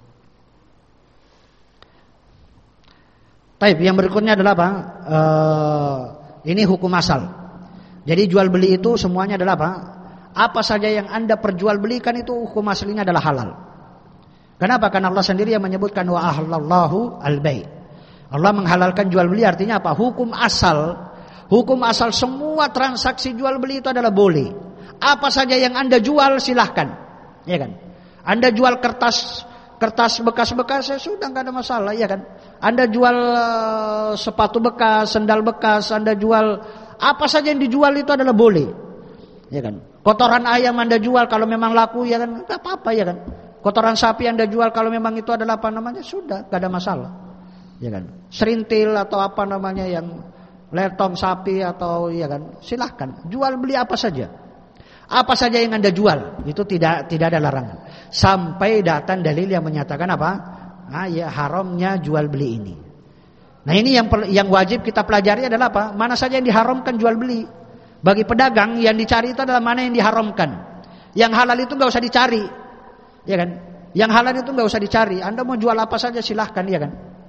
Taib, yang berikutnya adalah apa? Uh, ini hukum asal. Jadi jual beli itu semuanya adalah apa? Apa saja yang Anda perjualbelikan itu hukum aslinya adalah halal. Kenapa? Karena Allah sendiri yang menyebutkan wa ahallallahu al-bai'. Allah menghalalkan jual beli, artinya apa? Hukum asal. Hukum asal semua transaksi jual beli itu adalah boleh. Apa saja yang Anda jual silahkan, ya kan? Anda jual kertas kertas bekas-bekas, ya sudah nggak ada masalah, ya kan? Anda jual uh, sepatu bekas, sendal bekas, Anda jual apa saja yang dijual itu adalah boleh, ya kan? Kotoran ayam Anda jual kalau memang laku, ya kan? Nggak apa-apa, ya kan? Kotoran sapi Anda jual kalau memang itu adalah apa namanya, sudah nggak ada masalah, ya kan? Serintil atau apa namanya yang letong sapi atau, ya kan? Silahkan jual beli apa saja. Apa saja yang Anda jual itu tidak tidak ada larangan sampai datang dalil yang menyatakan apa? Nah, ya haramnya jual beli ini. Nah, ini yang yang wajib kita pelajari adalah apa? Mana saja yang diharamkan jual beli. Bagi pedagang yang dicari itu adalah mana yang diharamkan. Yang halal itu nggak usah dicari, ya kan? Yang halal itu nggak usah dicari. Anda mau jual apa saja silahkan, ya kan?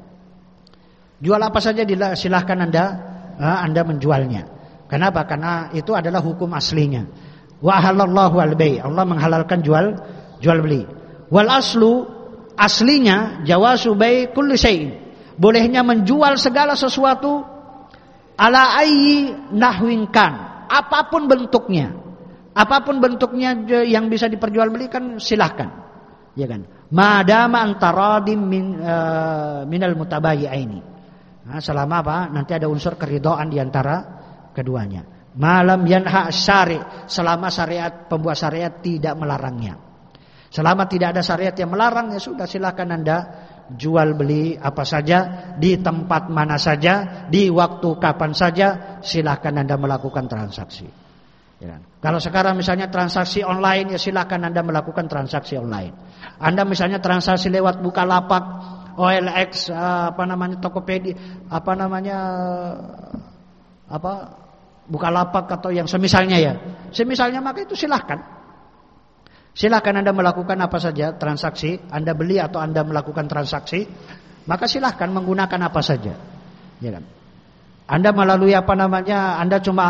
Jual apa saja silahkan Anda, Anda menjualnya. Kenapa? Karena itu adalah hukum aslinya. Wa halallahu al-bai', Allah menghalalkan jual jual beli. Wal aslu, aslinya jawazu bai' kulli syai'in, bolehnya menjual segala sesuatu ala ayyi nahwin kan, apapun bentuknya. Apapun bentuknya yang bisa diperjualbelikan silahkan, ya kan? Madama antaradim min uh, minal mutabayyi'aini. Nah, selama apa? Nanti ada unsur keridhaan di antara keduanya. Malam yanha syari', selama syariat pembuat syariat tidak melarangnya. Selama tidak ada syariat yang melarang, ya sudah silakan Anda jual beli apa saja di tempat mana saja, di waktu kapan saja, silakan Anda melakukan transaksi. Ya. Kalau sekarang misalnya transaksi online, ya silakan Anda melakukan transaksi online. Anda misalnya transaksi lewat Bukalapak, O L X, apa namanya Tokopedia, apa namanya apa Bukalapak atau yang semisalnya, ya. Semisalnya maka itu silahkan. Silahkan Anda melakukan apa saja transaksi, Anda beli atau Anda melakukan transaksi, maka silahkan menggunakan apa saja, ya kan? Anda melalui apa namanya, Anda cuma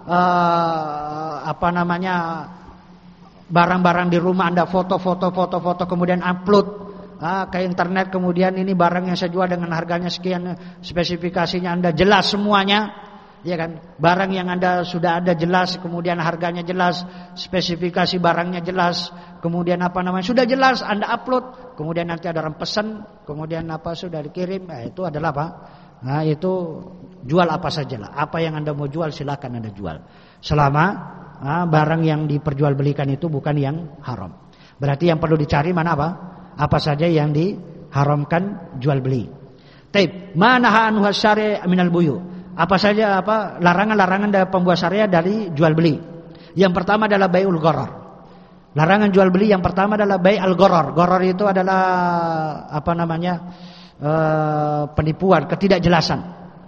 uh, apa namanya barang-barang di rumah Anda foto-foto foto-foto kemudian upload uh, ke internet, kemudian ini barang yang saya jual dengan harganya sekian, spesifikasinya Anda jelas semuanya. Ya kan, barang yang Anda sudah ada jelas, kemudian harganya jelas, spesifikasi barangnya jelas, kemudian apa namanya sudah jelas, Anda upload, kemudian nanti ada orang pesan, kemudian apa sudah dikirim, nah, itu adalah apa? Nah, itu jual apa saja lah, apa yang Anda mau jual silakan Anda jual, selama nah, barang yang diperjualbelikan itu bukan yang haram. Berarti yang perlu dicari mana apa? Apa saja yang diharamkan jual beli. Taib, mana anhu syari' minal buyu'. Apa saja apa larangan-larangan dari pembuat syariat dari jual beli. Yang pertama adalah bai'ul gharar. Larangan jual beli yang pertama adalah bai'ul gharar. Gharar itu adalah apa namanya? E, penipuan, ketidakjelasan.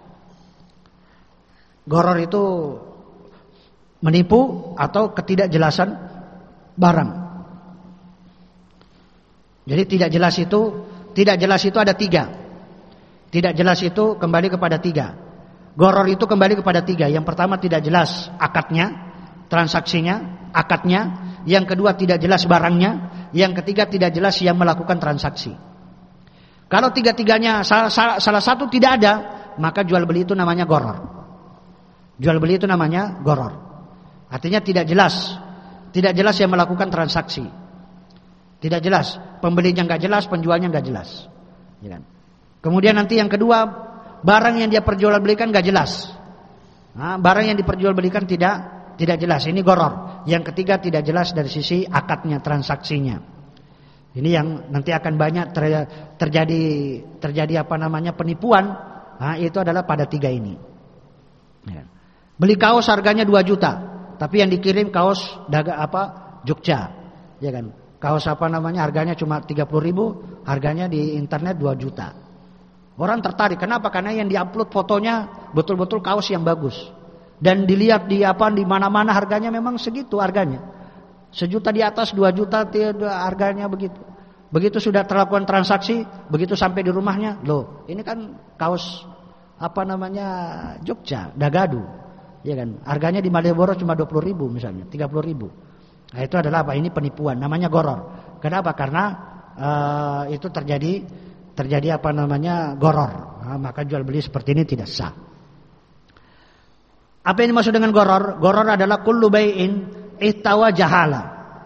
Gharar itu menipu atau ketidakjelasan barang. Jadi tidak jelas itu, tidak jelas itu ada tiga. Tidak jelas itu kembali kepada tiga. Gharar itu kembali kepada tiga. Yang pertama tidak jelas akadnya, transaksinya, akadnya. Yang kedua tidak jelas barangnya. Yang ketiga tidak jelas yang melakukan transaksi. Kalau tiga-tiganya salah, salah, salah satu tidak ada, maka jual beli itu namanya gharar. Jual beli itu namanya gharar. Artinya tidak jelas, tidak jelas yang melakukan transaksi. Tidak jelas, pembelinya nggak jelas, penjualnya nggak jelas. Kemudian nanti yang kedua, barang yang dia perjualbelikan nggak jelas. Nah, barang yang diperjualbelikan tidak tidak jelas. Ini gharar. Yang ketiga tidak jelas dari sisi akadnya, transaksinya. Ini yang nanti akan banyak ter, terjadi terjadi apa namanya penipuan. Nah, itu adalah pada tiga ini. Ya. Beli kaos harganya dua juta, tapi yang dikirim kaos daga apa Jogja, ya kan? Kaos apa namanya harganya cuma tiga puluh ribu, harganya di internet dua juta. Orang tertarik, kenapa? Karena yang diupload fotonya betul-betul kaos yang bagus. Dan dilihat di apa di mana-mana harganya memang segitu harganya. Sejuta di atas, dua juta harganya begitu. Begitu sudah terlakukan transaksi, begitu sampai di rumahnya, loh, ini kan kaos apa namanya Jogja, Dagadu, ya kan? Harganya di Malioboro cuma dua puluh ribu misalnya, tiga puluh ribu. Nah, itu adalah apa? Ini penipuan, namanya goror. Kenapa? Karena uh, itu terjadi terjadi apa namanya goror. Nah, maka jual beli seperti ini tidak sah. Apa yang dimaksud dengan goror? Goror adalah kullu bai'in ihtawa jahala.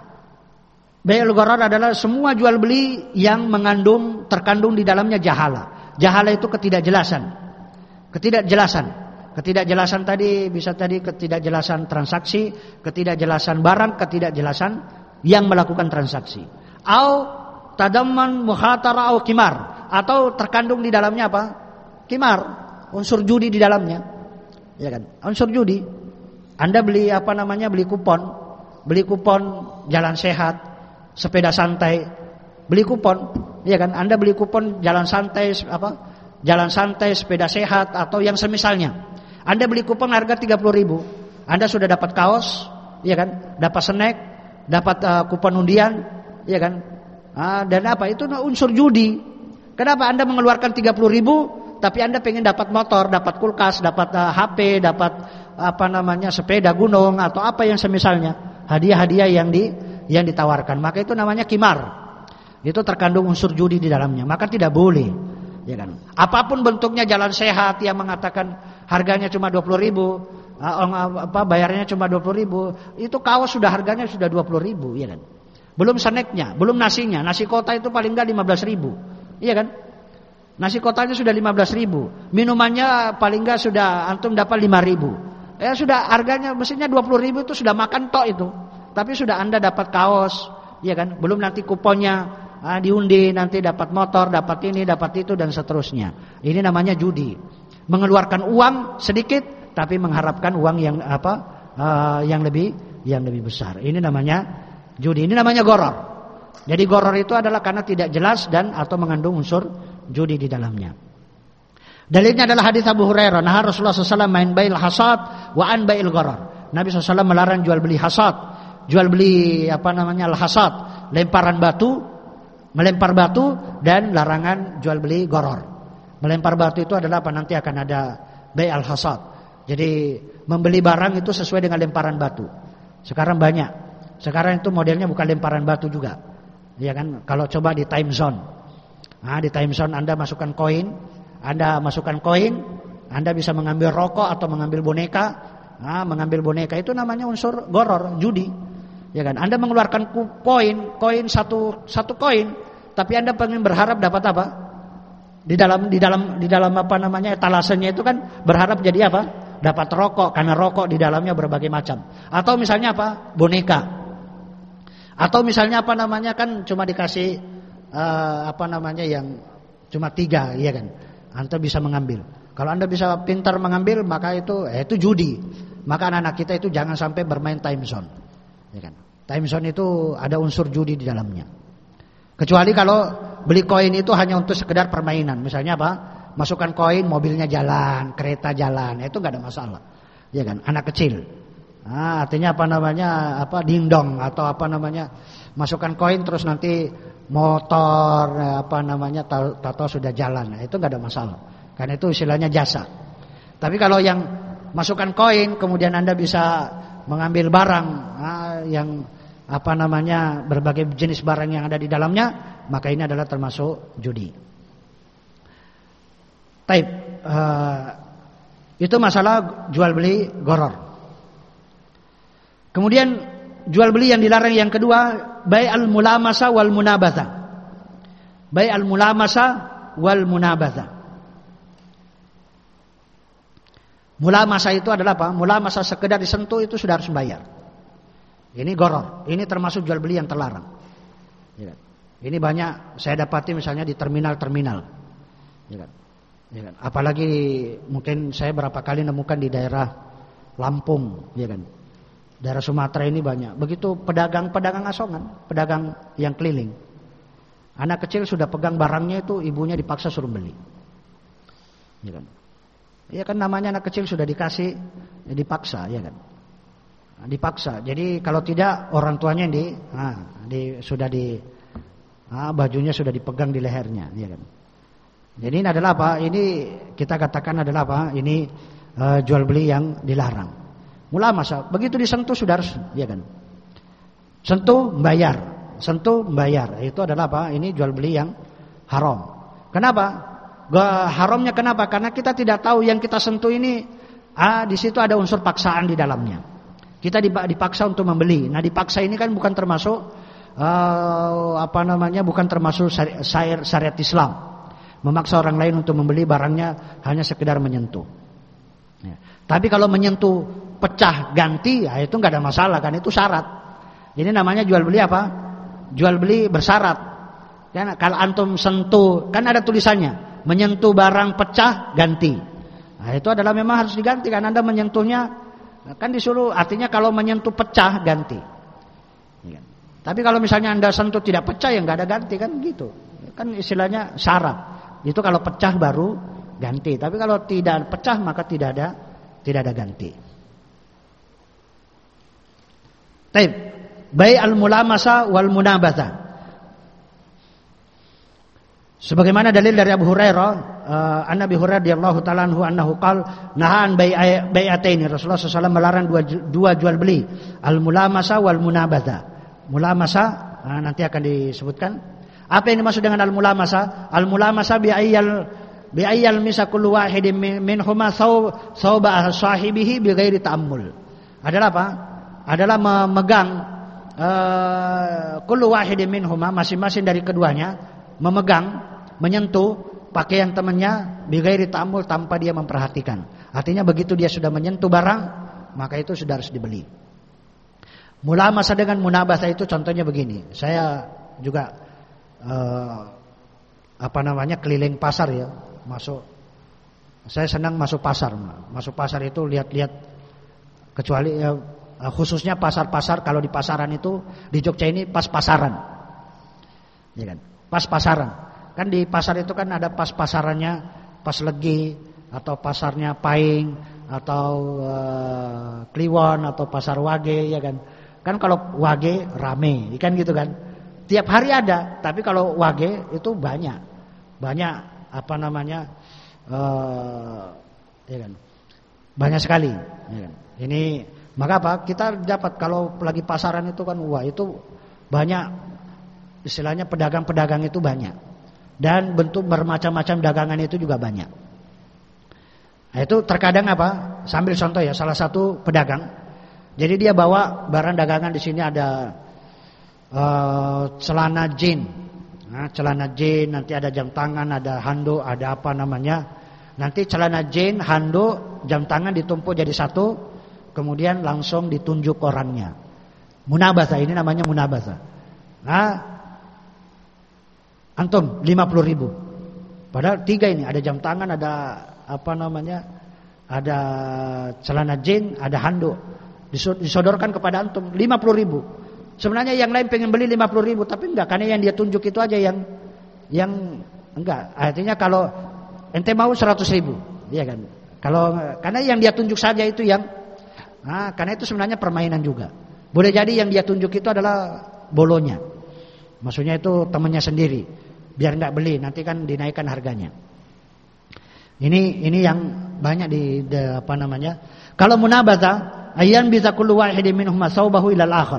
Bai'ul goror adalah semua jual beli yang mengandung terkandung di dalamnya jahala. Jahala itu ketidakjelasan. Ketidakjelasan. Ketidakjelasan tadi bisa tadi ketidakjelasan transaksi, ketidakjelasan barang, ketidakjelasan yang melakukan transaksi. Au tadamman mukhatara au kimar, atau terkandung di dalamnya apa? Kimar, unsur judi di dalamnya. Ya kan? Unsur judi. Anda beli apa namanya? Beli kupon, beli kupon jalan sehat, sepeda santai, beli kupon, ya kan? Anda beli kupon jalan santai apa? Jalan santai, sepeda sehat atau yang semisalnya. Anda beli kupon harga tiga puluh ribu. Anda sudah dapat kaos, ya kan? Dapat snack, dapat uh, kupon undian, ya kan? Ah, dan apa? Itu unsur judi. Kenapa Anda mengeluarkan tiga puluh ribu tapi Anda pengen dapat motor, dapat kulkas, dapat uh, H P, dapat apa namanya sepeda gunung atau apa yang semisalnya, hadiah-hadiah yang di yang ditawarkan, maka itu namanya kimar. Itu terkandung unsur judi di dalamnya, maka tidak boleh, ya kan? Apapun bentuknya jalan sehat yang mengatakan harganya cuma dua puluh ribu, apa bayarnya cuma dua puluh ribu, itu kaos sudah harganya sudah dua puluh ribu, ya kan? Belum snacknya, belum nasinya, nasi kota itu paling enggak lima belas ribu, iya kan? Nasi kotanya sudah lima belas ribu, minumannya paling enggak sudah antum dapat lima ribu. Ya sudah harganya mestinya dua puluh ribu itu sudah makan tok itu. Tapi sudah Anda dapat kaos, ya kan? Belum nanti kuponnya ah, diundi, nanti dapat motor, dapat ini, dapat itu dan seterusnya. Ini namanya judi. Mengeluarkan uang sedikit tapi mengharapkan uang yang apa? Uh, yang lebih yang lebih besar. Ini namanya judi. Ini namanya goror. Jadi goror itu adalah karena tidak jelas dan atau mengandung unsur judi di dalamnya. Dalilnya adalah hadis Abu Hurairah, nah Rasulullah shallallahu alaihi wasallam main bail hasad wa an bail gharar. Nabi shallallahu alaihi wasallam melarang jual beli hasad, jual beli apa namanya al-hasad, lemparan batu, melempar batu, dan larangan jual beli gharar. Melempar batu itu adalah apa? Nanti akan ada bai al-hasad. Jadi membeli barang itu sesuai dengan lemparan batu. Sekarang banyak. Sekarang itu modelnya bukan lemparan batu juga. Ya kan? Kalau coba di time zone. Nah, di time zone Anda masukkan koin, Anda masukkan koin, Anda bisa mengambil rokok atau mengambil boneka. Nah, mengambil boneka itu namanya unsur goror, judi. Ya kan? Anda mengeluarkan koin, koin satu satu koin, tapi Anda pengen berharap dapat apa? Di dalam di dalam di dalam apa namanya etalasenya itu kan berharap jadi apa? Dapat rokok, karena rokok di dalamnya berbagai macam. Atau misalnya apa? Boneka. Atau misalnya apa namanya kan cuma dikasih uh, apa namanya yang cuma tiga, ya kan? Anda bisa mengambil. Kalau Anda bisa pintar mengambil, maka itu eh, itu judi. Maka anak-anak kita itu jangan sampai bermain time zone. Ya kan? Time zone itu ada unsur judi di dalamnya. Kecuali kalau beli koin itu hanya untuk sekedar permainan. Misalnya apa? Masukkan koin, mobilnya jalan, kereta jalan, itu enggak ada masalah. Ya kan? Anak kecil. Nah, artinya apa namanya? Apa dingdong atau apa namanya? Masukkan koin terus nanti motor apa namanya tahu sudah jalan. Nah, itu enggak ada masalah. Karena itu istilahnya jasa. Tapi kalau yang masukkan koin kemudian Anda bisa mengambil barang nah, yang apa namanya berbagai jenis barang yang ada di dalamnya, maka ini adalah termasuk judi. Taib, uh, itu masalah jual beli goror. Kemudian jual beli yang dilarang yang kedua, bai al-mulamasa wal munabatha. Bai al-mulamasa wal munabatha. Mulamasa itu adalah apa? Mulamasa sekedar disentuh itu sudah harus bayar. Ini goror. Ini termasuk jual beli yang terlarang. Ini banyak saya dapati misalnya di terminal-terminal. Ya kan? Ya kan? Apalagi mungkin saya berapa kali nemukan di daerah Lampung, ya kan? Daerah Sumatera ini banyak. Begitu pedagang-pedagang asongan, pedagang yang keliling. Anak kecil sudah pegang barangnya itu ibunya dipaksa suruh beli. Ya kan? Ya kan namanya anak kecil sudah dikasih ya dipaksa, ya kan? Nah, dipaksa. Jadi kalau tidak orang tuanya di, nah, di sudah di nah, bajunya sudah dipegang di lehernya, ya kan? Jadi ini adalah apa? Ini kita katakan adalah apa? Ini uh, jual beli yang dilarang. Mula masa begitu disentuh sudah harus, ya kan? Sentuh bayar, sentuh bayar. Itu adalah apa? Ini jual beli yang haram. Kenapa? Gak haramnya kenapa? Karena kita tidak tahu yang kita sentuh ini, ah di situ ada unsur paksaan di dalamnya. Kita dipaksa untuk membeli. Nah dipaksa ini kan bukan termasuk uh, apa namanya? Bukan termasuk syariat, syariat Islam. Memaksa orang lain untuk membeli barangnya hanya sekedar menyentuh. Ya. Tapi kalau menyentuh pecah ganti, ya itu nggak ada masalah kan? Itu syarat. Ini namanya jual beli apa? Jual beli bersyarat. Kan kalau antum sentuh, kan ada tulisannya. Menyentuh barang pecah ganti. Nah, itu adalah memang harus diganti kan Anda menyentuhnya kan disuruh artinya kalau menyentuh pecah ganti. Ya. Tapi kalau misalnya Anda sentuh tidak pecah ya nggak ada ganti kan gitu. Kan istilahnya syarat. Itu kalau pecah baru ganti. Tapi kalau tidak pecah maka tidak ada tidak ada ganti. Taib. Bai al-mulamasa wal munabatha. Sebagaimana dalil dari Abu Hurairah, uh, an Abi Hurairah radhiyallahu ta'ala anhu annahu qala nahan bai'a bai'ataini. Rasulullah sallallahu alaihi wasallam melarang dua, dua jual beli, al-mulamasa wal munabatha. Mulamasa uh, nanti akan disebutkan. Apa yang dimaksud dengan al-mulamasa? Al-mulamasa bi ayyal bi ayyal misa kullu wahidin minhuma saw sawba sahibihi bi ghairi ta'ammul. Adalah apa? Adalah memegang uh, kullu wahidin minhuma masing-masing dari keduanya memegang, menyentuh pakaian temannya bighairi ta'ammul tanpa dia memperhatikan. Artinya begitu dia sudah menyentuh barang, maka itu sudah harus dibeli. Mulamasa dengan munabatha itu contohnya begini. Saya juga eh, apa namanya keliling pasar ya, masuk. Saya senang masuk pasar. Masuk pasar itu lihat-lihat kecuali ya, khususnya pasar-pasar kalau di pasaran itu di Jogja ini pas pasaran. Ya kan? Pas pasaran. Kan di pasar itu kan ada pas pasarannya, pas Legi atau pasarnya Paing atau uh, Kliwon atau pasar Wage ya kan. Kan kalau Wage rame, kan gitu kan. Tiap hari ada, tapi kalau Wage itu banyak. Banyak apa namanya? Uh, ya kan. Banyak sekali, ya kan. Ini maka apa? Kita dapat kalau lagi pasaran itu kan wah itu banyak. Istilahnya pedagang-pedagang itu banyak. Dan bentuk bermacam-macam dagangan itu juga banyak. Nah, itu terkadang apa? Sambil contoh ya, salah satu pedagang. Jadi dia bawa barang dagangan di sini ada uh, celana jin. Nah, celana jin, nanti ada jam tangan, ada handuk, ada apa namanya. Nanti celana jin, handuk, jam tangan ditumpuk jadi satu. Kemudian langsung ditunjuk orangnya. Munabatha, ini namanya munabatha. Nah, antum lima puluh ribu. Padahal tiga ini ada jam tangan, ada apa namanya, ada celana jin, ada handuk. Disodorkan kepada antum lima puluh ribu. Sebenarnya yang lain pengen beli lima puluh ribu, tapi enggak, karena yang dia tunjuk itu aja yang yang enggak. Artinya kalau ente mau seratus ribu, ya kan? Kalau karena yang dia tunjuk saja itu yang, nah, karena itu sebenarnya permainan juga. Boleh jadi yang dia tunjuk itu adalah bolonya. Maksudnya itu temannya sendiri. Biar enggak beli, nanti kan dinaikkan harganya. Ini ini yang banyak di, di apa namanya? Kalau munabatha, ayyan bi kullu wahidin minhum sawbahu ila al-akhar.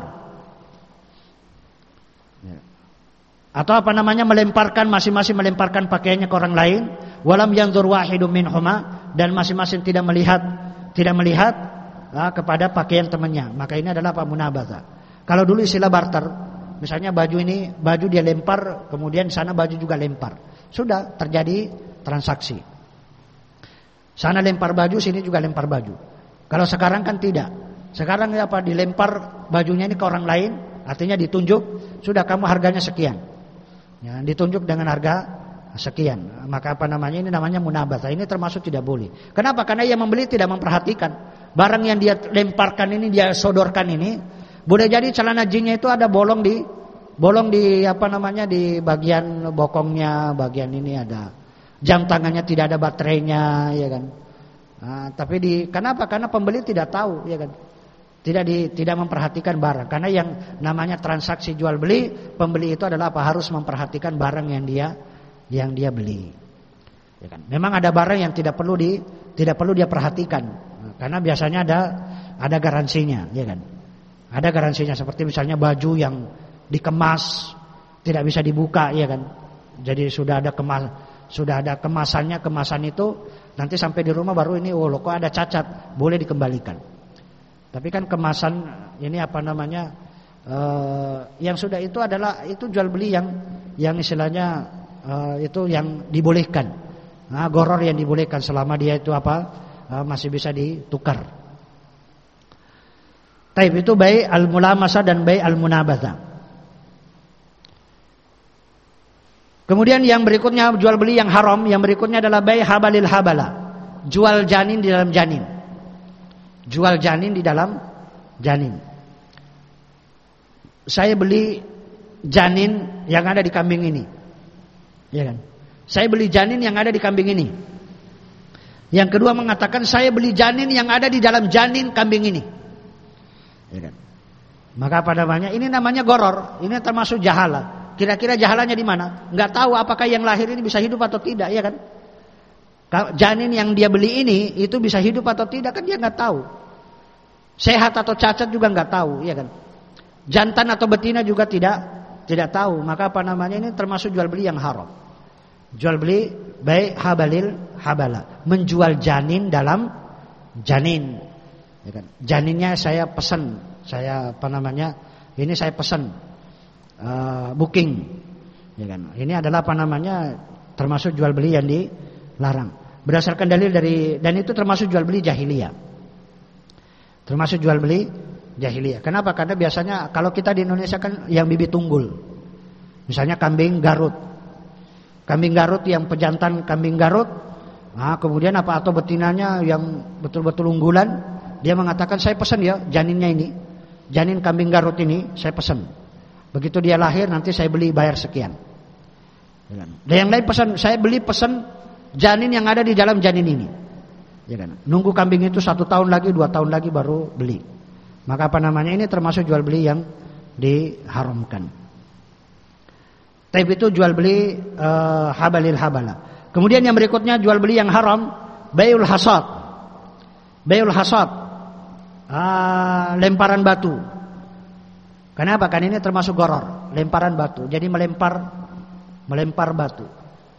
Atau apa namanya melemparkan masing-masing melemparkan pakaiannya ke orang lain, walam yanzur wahidun minhuma, dan masing-masing tidak melihat tidak melihat nah, kepada pakaian temannya. Maka ini adalah apa? Munabatha. Kalau dulu istilah barter, misalnya baju ini, baju dia lempar, kemudian sana baju juga lempar. Sudah terjadi transaksi. Sana lempar baju, sini juga lempar baju. Kalau sekarang kan tidak. Sekarang apa? Dilempar bajunya ini ke orang lain, artinya ditunjuk, sudah kamu harganya sekian. Ya, ditunjuk dengan harga sekian. Maka apa namanya? Ini namanya munabatsah. Ini termasuk tidak boleh. Kenapa? Karena yang membeli tidak memperhatikan. Barang yang dia lemparkan ini, dia sodorkan ini, boleh jadi celana jinnya itu ada bolong di bolong di apa namanya? Di bagian bokongnya, bagian ini ada. Jam tangannya tidak ada baterainya, ya kan. Nah, tapi di kenapa? Karena pembeli tidak tahu, ya kan. Tidak di, tidak memperhatikan barang. Karena yang namanya transaksi jual beli, pembeli itu adalah apa? Harus memperhatikan barang yang dia yang dia beli. Ya kan? Memang ada barang yang tidak perlu di tidak perlu dia perhatikan. Nah, karena biasanya ada ada garansinya, ya kan. Ada garansinya seperti misalnya baju yang dikemas tidak bisa dibuka, ya kan. Jadi sudah ada kemas sudah ada kemasannya, kemasan itu nanti sampai di rumah baru ini oh loh kok ada cacat, boleh dikembalikan. Tapi kan kemasan ini apa namanya uh, yang sudah itu adalah itu jual beli yang yang istilahnya Uh, itu yang dibolehkan. Nah, goror yang dibolehkan selama dia itu apa uh, masih bisa ditukar. Taib itu bai al-mulamasah dan bai al-munabatsah. Kemudian yang berikutnya jual beli yang haram, yang berikutnya adalah bai habalil habala. Jual janin di dalam janin. Jual janin di dalam janin. Saya beli janin yang ada di kambing ini. Ya kan? Saya beli janin yang ada di kambing ini. Yang kedua mengatakan saya beli janin yang ada di dalam janin kambing ini. Ya kan? Maka apa namanya? Ini namanya goror. Ini termasuk jahala. Kira-kira jahalanya di mana? Enggak tahu apakah yang lahir ini bisa hidup atau tidak, ya kan? Janin yang dia beli ini itu bisa hidup atau tidak kan dia enggak tahu. Sehat atau cacat juga enggak tahu, ya kan? Jantan atau betina juga tidak tidak tahu. Maka apa namanya? Ini termasuk jual beli yang haram. Jual beli baik habalil habala, menjual janin dalam janin, ya kan? Janinnya saya pesan, saya apa namanya? Ini saya pesan uh, booking, ya kan? Ini adalah apa namanya? Termasuk jual beli yang dilarang. Berdasarkan dalil dari dan itu termasuk jual beli jahiliyah. Termasuk jual beli jahiliyah. Kenapa? Karena biasanya kalau kita di Indonesia kan yang bibit tunggul. Misalnya kambing Garut. Kambing Garut yang pejantan kambing Garut. Nah, kemudian apa atau betinanya yang betul-betul unggulan, dia mengatakan saya pesan ya janinnya ini. Janin kambing Garut ini saya pesan. Begitu dia lahir nanti saya beli bayar sekian. Dan yang lain pesan saya beli pesan janin yang ada di dalam janin ini. Ya kan? Nunggu kambing itu satu tahun lagi, dua tahun lagi baru beli. Maka apa namanya ini termasuk jual beli yang diharamkan. Taib itu jual beli uh, habalil habala. Kemudian yang berikutnya jual beli yang haram, baiul hasad. Baiul hasad, uh, lemparan batu. Kenapa? Kan ini termasuk goror, lemparan batu. Jadi melempar melempar batu.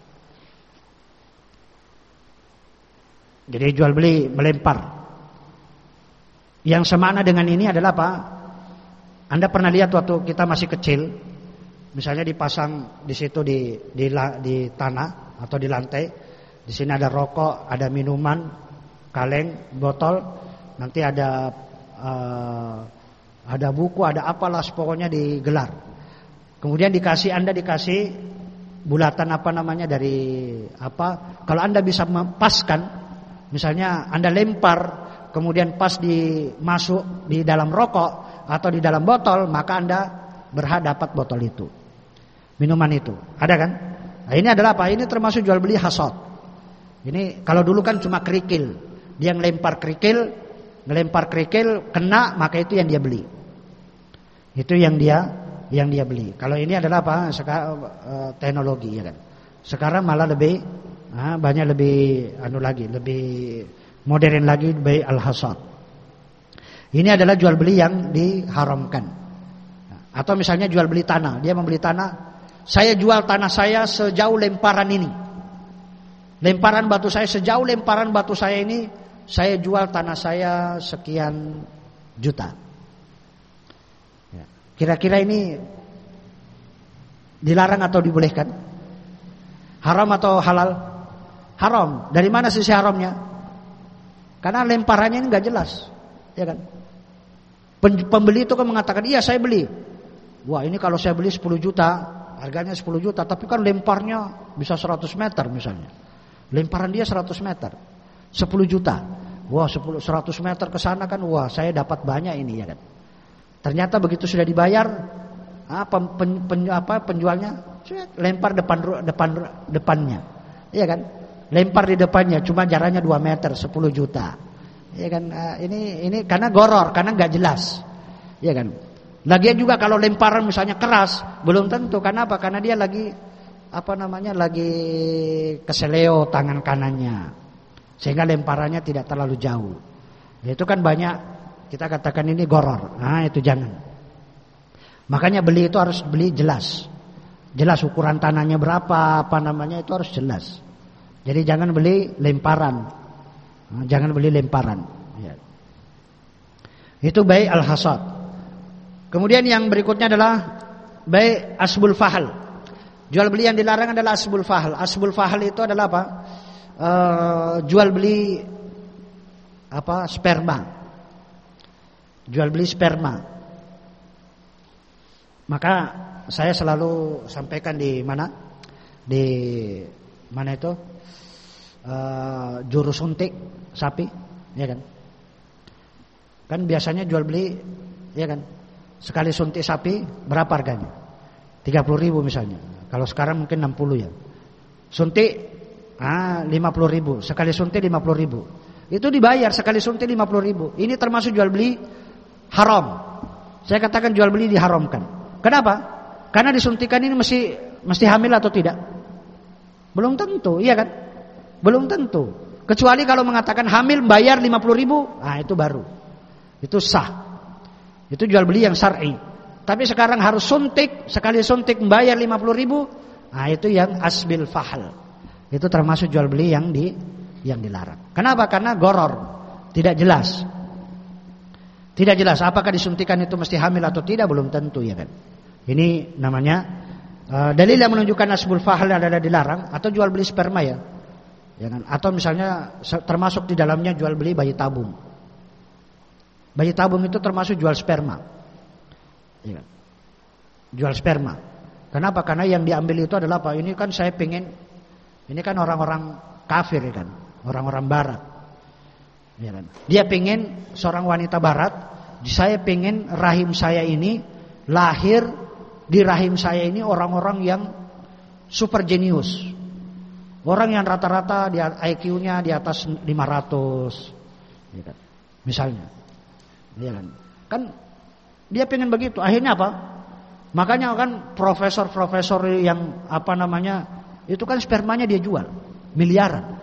Jadi jual beli melempar. Yang semana dengan ini adalah apa? Anda pernah lihat waktu kita masih kecil, misalnya dipasang di situ di di, di tanah atau di lantai, di sini ada rokok, ada minuman, kaleng, botol, nanti ada uh, ada buku, ada apalah pokoknya digelar. Kemudian dikasih Anda dikasih bulatan apa namanya dari apa? Kalau Anda bisa mempaskan, misalnya Anda lempar kemudian pas di masuk di dalam rokok atau di dalam botol, maka Anda berhak dapat botol itu, minuman itu. Ada kan? Nah, ini adalah apa? Ini termasuk jual beli hasad. Ini kalau dulu kan cuma kerikil, dia ngelempar kerikil, ngelempar kerikil kena, maka itu yang dia beli. Itu yang dia yang dia beli. Kalau ini adalah apa? Sekarang uh, teknologi, ya kan. Sekarang malah lebih uh, banyak lebih anu lagi, lebih modern lagi, bai al-hasad. Ini adalah jual beli yang diharamkan. Atau misalnya jual beli tanah, dia membeli tanah, saya jual tanah saya sejauh lemparan ini. Lemparan batu saya sejauh lemparan batu saya ini, saya jual tanah saya sekian juta. Kira-kira ini dilarang atau dibolehkan? Haram atau halal? Haram. Dari mana sisi haramnya? Karena lemparannya ini nggak jelas, ya kan? Pembeli itu kan mengatakan, iya saya beli. Wah ini kalau saya beli sepuluh juta, harganya sepuluh juta, tapi kan lemparnya bisa seratus meter misalnya. Lemparan dia seratus meter. sepuluh juta. Wah, sepuluh seratus meter ke sana kan, wah, saya dapat banyak ini ya kan. Ternyata begitu sudah dibayar, ah, pen, pen, pen, apa penjualnya lempar depan depan depannya. Iya kan? Lempar di depannya, cuma jaraknya dua meter, sepuluh juta. Iya kan? Ah, ini ini karena goror, karena enggak jelas. Iya kan? Lagian juga kalau lemparan misalnya keras, belum tentu. Karena apa? Karena dia lagi apa namanya? Lagi keseleo tangan kanannya. Sehingga lemparannya tidak terlalu jauh. Itu kan banyak kita katakan ini goror. Nah, itu jangan. Makanya beli itu harus beli jelas. Jelas ukuran tanahnya berapa, apa namanya itu harus jelas. Jadi jangan beli lemparan. Nah, jangan beli lemparan. Ya. Itu bai al-hasad. Kemudian yang berikutnya adalah bai asbul fahal. Jual beli yang dilarang adalah asbul fahal. Asbul fahal itu adalah apa? Uh, jual beli apa sperma, jual beli sperma. Maka saya selalu sampaikan di mana, di mana itu uh, juru suntik sapi, ya kan? Kan biasanya jual beli, ya kan? Sekali suntik sapi berapa harganya? tiga puluh ribu misalnya. Kalau sekarang mungkin enam puluh ya. Suntik Ah, lima puluh ribu. Sekali suntik lima puluh ribu. Itu dibayar sekali suntik lima puluh ribu. Ini termasuk jual beli haram. Saya katakan jual beli diharamkan. Kenapa? Karena disuntikan ini mesti mesti hamil atau tidak? Belum tentu, iya kan? Belum tentu. Kecuali kalau mengatakan hamil bayar lima puluh ribu, ah itu baru. Itu sah. Itu jual beli yang syar'i. Tapi sekarang harus suntik, sekali suntik membayar lima puluh ribu, ah itu yang asbil fahal. Itu termasuk jual beli yang di yang dilarang. Kenapa? Karena goror, tidak jelas. Tidak jelas apakah disuntikan itu mesti hamil atau tidak, belum tentu ya kan. Ini namanya uh, dalil yang menunjukkan asbul fahal adalah dilarang, atau jual beli sperma ya. Ya kan? Atau misalnya termasuk di dalamnya jual beli bayi tabung. Bayi tabung itu termasuk jual sperma. Ya kan? Jual sperma. Kenapa? Karena yang diambil itu adalah apa? Ini kan saya pengen. Ini kan orang-orang kafir kan, orang-orang barat. Ya kan? Dia pengen seorang wanita barat, saya pengen rahim saya ini lahir di rahim saya ini orang-orang yang super jenius. Orang yang rata-rata di I Q-nya di atas lima ratus. Ya kan? Misalnya. Ya kan? Kan dia pengen begitu. Akhirnya apa? Makanya kan profesor-profesor yang apa namanya itu kan spermanya dia jual miliaran,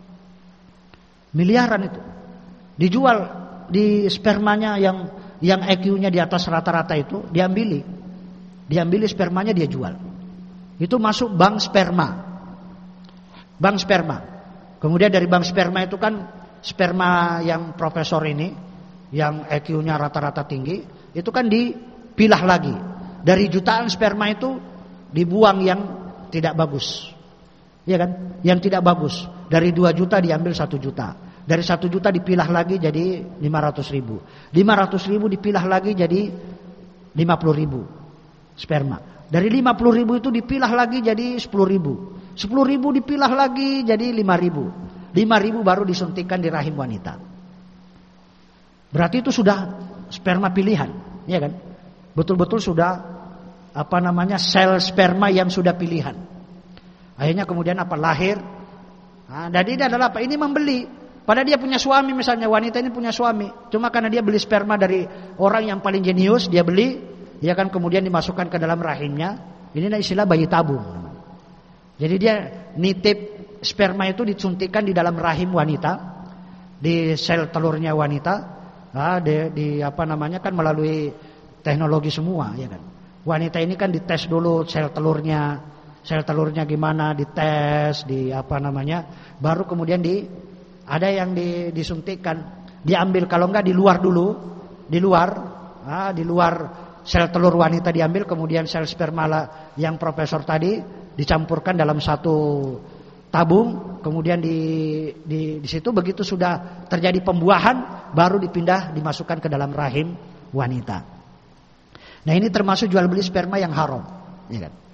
miliaran itu dijual di spermanya yang yang I Q-nya di atas rata-rata itu diambili, diambili spermanya dia jual. Itu masuk bank sperma, bank sperma. Kemudian dari bank sperma itu kan sperma yang profesor ini, yang I Q-nya rata-rata tinggi, itu kan dipilah lagi dari jutaan sperma itu dibuang yang tidak bagus, ya kan? Yang tidak bagus dari dua juta diambil satu juta, dari satu juta dipilah lagi jadi lima ratus ribu, lima ratus ribu dipilah lagi jadi lima puluh ribu sperma, dari lima puluh ribu itu dipilah lagi jadi sepuluh ribu, sepuluh ribu dipilah lagi jadi lima ribu, lima ribu baru disuntikkan di rahim wanita. Berarti itu sudah sperma pilihan, ya kan? Betul-betul sudah apa namanya sel sperma yang sudah pilihan. Akhirnya kemudian apa lahir. Nah, dan ini adalah apa? Ini membeli. Padahal dia punya suami misalnya, wanita ini punya suami. Cuma karena dia beli sperma dari orang yang paling jenius, dia beli, dia kan kemudian dimasukkan ke dalam rahimnya. Ini istilah bayi tabung. Jadi dia nitip sperma itu disuntikkan di dalam rahim wanita, di sel telurnya wanita. Nah, di, di apa namanya kan melalui teknologi semua, ya kan? Wanita ini kan dites dulu sel telurnya, sel telurnya gimana, dites, di apa namanya, baru kemudian di ada yang di, disuntikkan, diambil kalau enggak di luar dulu, di luar, ah, di luar sel telur wanita diambil, kemudian sel sperma yang profesor tadi dicampurkan dalam satu tabung, kemudian di di di situ begitu sudah terjadi pembuahan, baru dipindah dimasukkan ke dalam rahim wanita. Nah ini termasuk jual beli sperma yang haram, ya kan?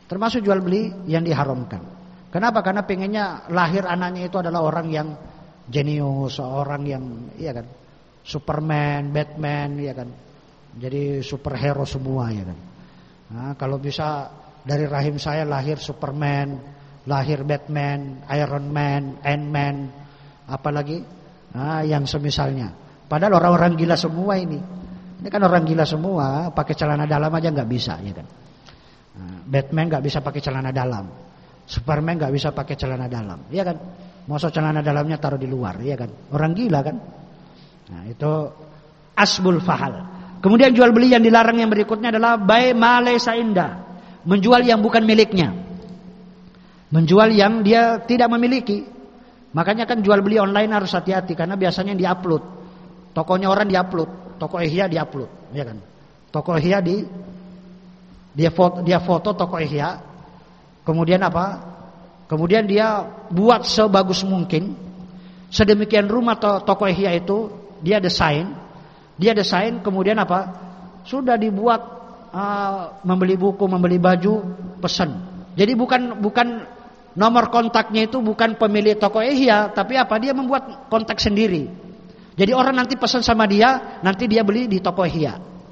Termasuk jual beli yang diharamkan. Kenapa? Karena pengennya lahir anaknya itu adalah orang yang jenius, orang yang iya kan, Superman, Batman, iya kan. Jadi superhero semua ya kan. Nah, kalau bisa dari rahim saya lahir Superman, lahir Batman, Iron Man, Ant-Man, apalagi nah, yang semisalnya. Padahal orang-orang gila semua ini. Ini kan orang gila semua, pakai celana dalam aja nggak bisa ya kan. Nah, Batman nggak bisa pakai celana dalam, Superman nggak bisa pakai celana dalam, ya kan? Masa celana dalamnya taruh di luar, ya kan? Orang gila kan? Nah itu asbul fahal. Kemudian jual beli yang dilarang yang berikutnya adalah bai ma laysa inda, menjual yang bukan miliknya, menjual yang dia tidak memiliki. Makanya kan jual beli online harus hati-hati karena biasanya diupload, tokonya orang diupload, toko Ihya diupload, ya kan? Toko Ihya di dia foto, dia foto toko Ihya, kemudian apa? Kemudian dia buat sebagus mungkin, sedemikian rumah to, toko Ihya itu dia desain, dia desain, kemudian apa? Sudah dibuat uh, membeli buku, membeli baju, pesan. Jadi bukan bukan nomor kontaknya itu bukan pemilik toko Ihya, tapi apa? Dia membuat kontak sendiri. Jadi orang nanti pesan sama dia, nanti dia beli di toko Ihya.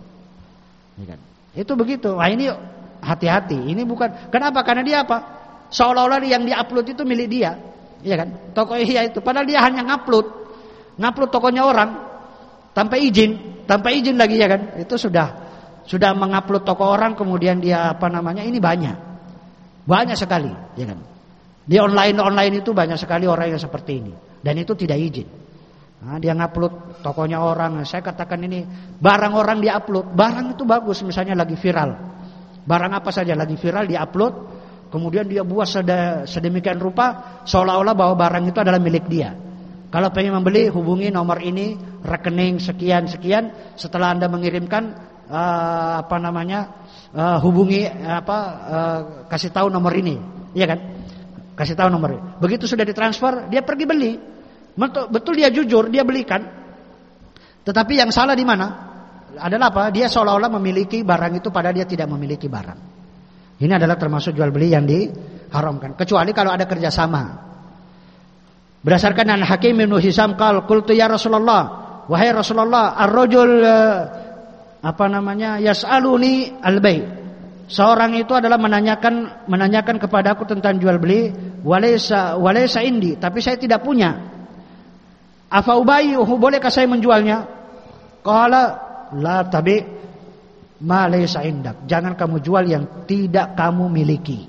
Ya kan? Itu begitu. Nah ini hati-hati. Ini bukan. Kenapa? Karena dia apa? Seolah-olah yang diupload itu milik dia, ya kan? Toko Ihya itu. Padahal dia hanya ngupload, ngupload tokonya orang tanpa izin, tanpa izin lagi ya kan? Itu sudah sudah mengupload toko orang, kemudian dia apa namanya? Ini banyak, banyak sekali, ya kan? Di online online itu banyak sekali orang yang seperti ini, dan itu tidak izin. Nah, dia ngupload tokonya orang. Saya katakan ini barang orang diupload, barang itu bagus, misalnya lagi viral, barang apa saja lagi viral diupload, kemudian dia buat sedemikian rupa seolah-olah bahwa barang itu adalah milik dia. Kalau pengen membeli hubungi nomor ini, rekening sekian sekian. Setelah Anda mengirimkan uh, apa namanya uh, hubungi apa uh, kasih tahu nomor ini, iya kan? Kasih tahu nomor ini. Begitu sudah ditransfer, dia pergi beli. Betul, betul dia jujur, dia belikan. Tetapi yang salah di mana? Adalah apa? Dia seolah-olah memiliki barang itu padahal dia tidak memiliki barang. Ini adalah termasuk jual beli yang diharamkan. Kecuali kalau ada kerjasama. Berdasarkan Al-Hakim bin Hisam qal qultu ya Rasulullah, wahai Rasulullah, ar-rajul apa namanya? Yas'aluni al-bai'. Seorang itu adalah menanyakan menanyakan kepadaku tentang jual beli, walaysa walaysa indi, tapi saya tidak punya. Afa ubayyuhu, bolehkah saya menjualnya? Qala la tabi ma laysa indak. Jangan kamu jual yang tidak kamu miliki.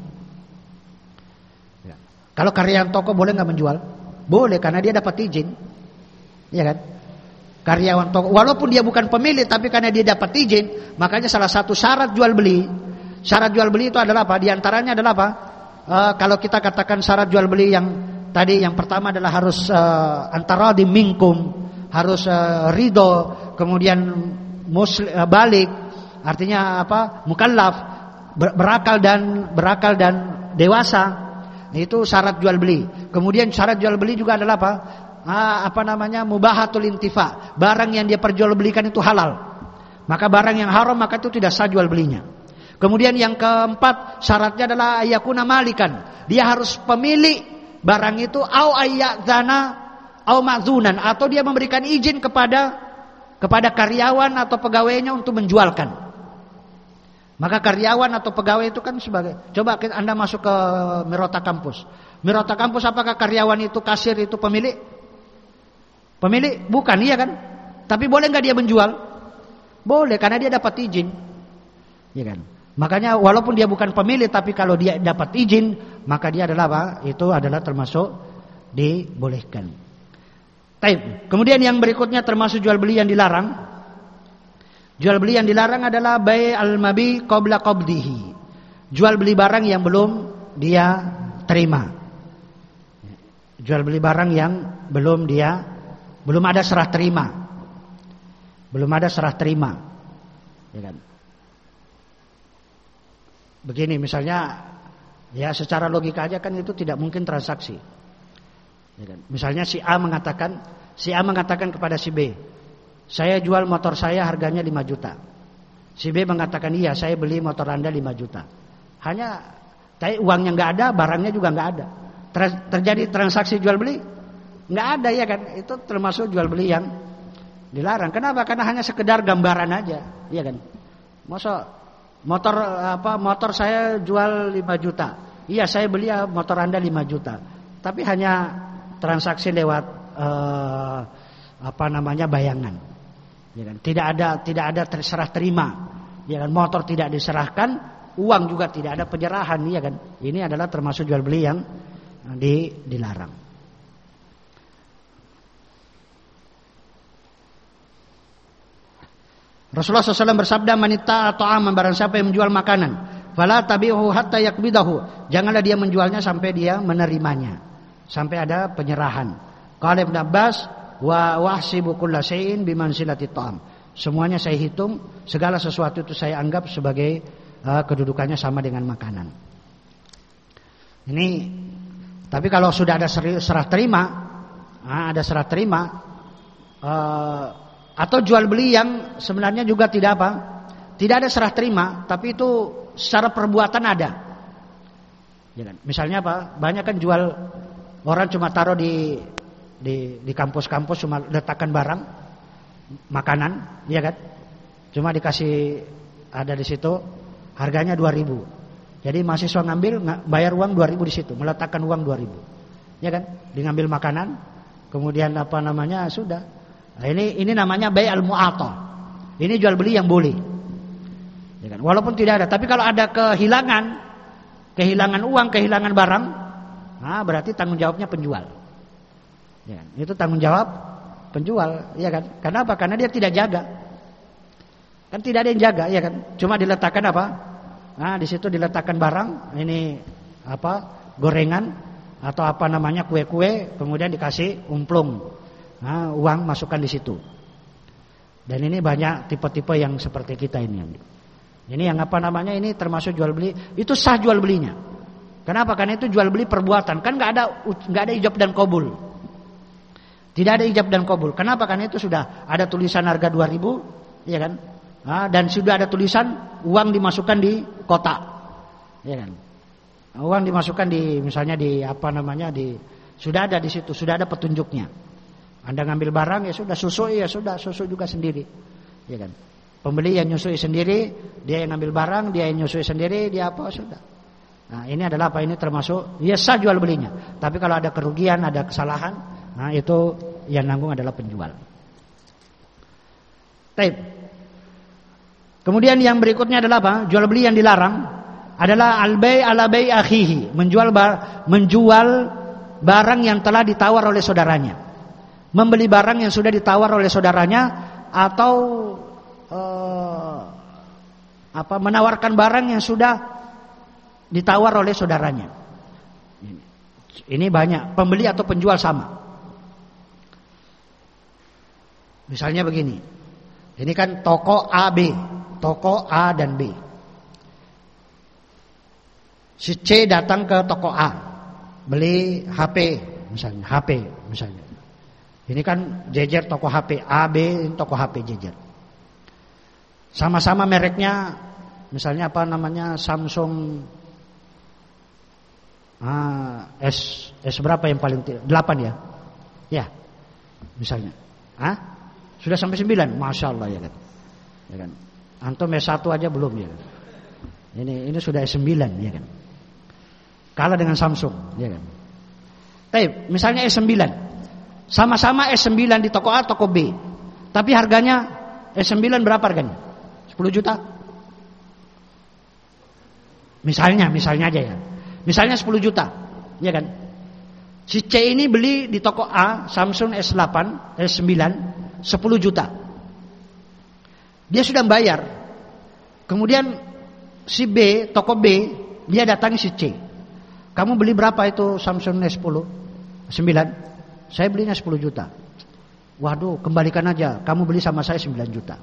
Ya. Kalau karyawan toko boleh enggak menjual? Boleh, karena dia dapat izin. Ya kan? Karyawan toko walaupun dia bukan pemilik, tapi karena dia dapat izin, makanya salah satu syarat jual beli, syarat jual beli itu adalah apa? Di antaranya adalah apa? Uh, kalau kita katakan syarat jual beli yang tadi, yang pertama adalah harus uh, antara di minkum, harus uh, ridho, kemudian muslim, uh, balik, artinya apa? Mukallaf, ber, berakal dan berakal dan dewasa. Itu syarat jual beli. Kemudian syarat jual beli juga adalah apa? Ah, apa namanya? Mubahatul intifa. Barang yang dia perjualbelikan itu halal. Maka barang yang haram maka itu tidak sah jual belinya. Kemudian yang keempat syaratnya adalah ayakuna malikan. Dia harus pemilik barang itu, au ayyadzana au ma'zunan, atau dia memberikan izin kepada kepada karyawan atau pegawainya untuk menjualkan. Maka karyawan atau pegawai itu kan sebagai, coba Anda masuk ke Mirota Kampus. Mirota Kampus, apakah karyawan itu, kasir itu pemilik? Pemilik? Bukan, iya kan? Tapi boleh nggak dia menjual? Boleh, karena dia dapat izin. Iya kan? Makanya walaupun dia bukan pemilik, tapi kalau dia dapat izin, maka dia adalah apa? Itu adalah termasuk dibolehkan. Taib. Kemudian yang berikutnya termasuk jual beli yang dilarang. Jual beli yang dilarang adalah bai' al-mabi qabla qabdihi. Jual beli barang yang belum dia terima. Jual beli barang yang belum dia belum ada serah terima. Belum ada serah terima. Ya kan? Begini misalnya, ya secara logika aja kan itu tidak mungkin transaksi. Ya kan? Misalnya si A mengatakan, si A mengatakan kepada si B, saya jual motor saya harganya lima juta. Si B mengatakan, iya saya beli motor Anda lima juta. Hanya Tapi uangnya nggak ada, barangnya juga nggak ada. Ter- terjadi transaksi jual beli, nggak ada ya kan? Itu termasuk jual beli yang dilarang. Kenapa? Karena hanya sekedar gambaran aja, ya kan? Masa motor apa? Motor saya jual lima juta. Iya, saya beli motor Anda lima juta. Tapi hanya transaksi lewat eh, apa namanya bayangan, ya kan? Tidak ada tidak ada terserah terima, ya kan? Motor tidak diserahkan. Uang juga tidak ada penyerahan, ya kan? Ini adalah termasuk jual beli yang di, dilarang. Rasulullah shallallahu alaihi wasallam bersabda, "Manita atau aman, barang siapa yang menjual makanan, fala tabi'uhu hatta yakbidahu." Janganlah dia menjualnya sampai dia menerimanya, sampai ada penyerahan. Qala Ibnu Abbas, "Wa wahsibu kulla syai'in bimanzilati ta'am." Semuanya saya hitung, segala sesuatu itu saya anggap sebagai kedudukannya sama dengan makanan. Ini, tapi kalau sudah ada serah terima, ada serah terima, atau jual beli yang sebenarnya juga tidak apa, tidak ada serah terima, tapi itu secara perbuatan ada. Misalnya apa? Banyak kan jual, orang cuma taruh di di di kampus-kampus cuma letakkan barang, makanan, ya kan? Cuma dikasih ada di situ. Harganya dua ribu. Jadi mahasiswa ngambil bayar uang dua ribu di situ, meletakkan uang dua ribu. Ya kan? Dia ngambil makanan, kemudian apa namanya? Sudah. Nah, ini ini namanya bai' al-mu'athah. Ini jual beli yang boleh. Ya kan? Walaupun tidak ada, tapi kalau ada kehilangan, kehilangan uang, kehilangan barang, nah berarti tanggung jawabnya penjual. Ya kan? Itu tanggung jawab penjual, ya kan? Karena apa? Karena dia tidak jaga. Kan tidak ada yang jaga, ya kan? Cuma diletakkan apa? Nah, di situ diletakkan barang, ini apa? Gorengan atau apa namanya kue-kue, kemudian dikasih umplung. Nah, uang masukkan di situ. Dan ini banyak tipe-tipe yang seperti kita ini. Ini yang apa namanya? Ini termasuk jual beli. Itu sah jual belinya. Kenapa? Karena itu jual beli perbuatan. Kan nggak ada nggak ada ijab dan qabul. Tidak ada ijab dan qabul. Kenapa? Karena itu sudah ada tulisan harga dua ribu, ya kan? Nah, dan sudah ada tulisan uang dimasukkan di kotak, ya kan? Uang dimasukkan di misalnya di apa namanya di sudah ada di situ, sudah ada petunjuknya. Anda ngambil barang ya sudah, susui ya sudah, susu juga sendiri, ya kan? Pembeli yang nyusui sendiri, dia yang ngambil barang, dia yang nyusui sendiri, dia apa sudah. Nah ini adalah apa ini termasuk ya sah jual belinya. Tapi kalau ada kerugian, ada kesalahan, nah itu yang nanggung adalah penjual. Baik. Kemudian yang berikutnya adalah apa? Jual beli yang dilarang adalah al-bai' ala bai' akhihi, menjual bar, menjual barang yang telah ditawar oleh saudaranya. Membeli barang yang sudah ditawar oleh saudaranya atau eh, apa menawarkan barang yang sudah ditawar oleh saudaranya. Ini banyak, pembeli atau penjual sama. Misalnya begini. Ini kan toko A B. Toko A dan B. Si C datang ke toko A, beli H P misalnya, H P misalnya. Ini kan jejer toko H P A B, ini toko H P jejer. Sama-sama mereknya, misalnya apa namanya Samsung ah, S S berapa yang paling tinggi? delapan ya, ya misalnya. Ah, sudah sampai sembilan, masya Allah ya kan. Ya kan. Antum S satu aja belum ya. Ini ini sudah S sembilan ya kan. Kalah dengan Samsung ya kan. Tapi misalnya S sembilan. Sama-sama S sembilan di toko A, toko B. Tapi harganya S sembilan berapa harganya? sepuluh juta. Misalnya, misalnya aja ya. Misalnya sepuluh juta, ya kan? Si C ini beli di toko A Samsung S delapan, S sembilan sepuluh juta. Dia sudah bayar. Kemudian si B, toko B, dia datangi si C. Kamu beli berapa itu Samsung S sepuluh? sembilan. Saya belinya sepuluh juta. Waduh, kembalikan aja. Kamu beli sama saya sembilan juta.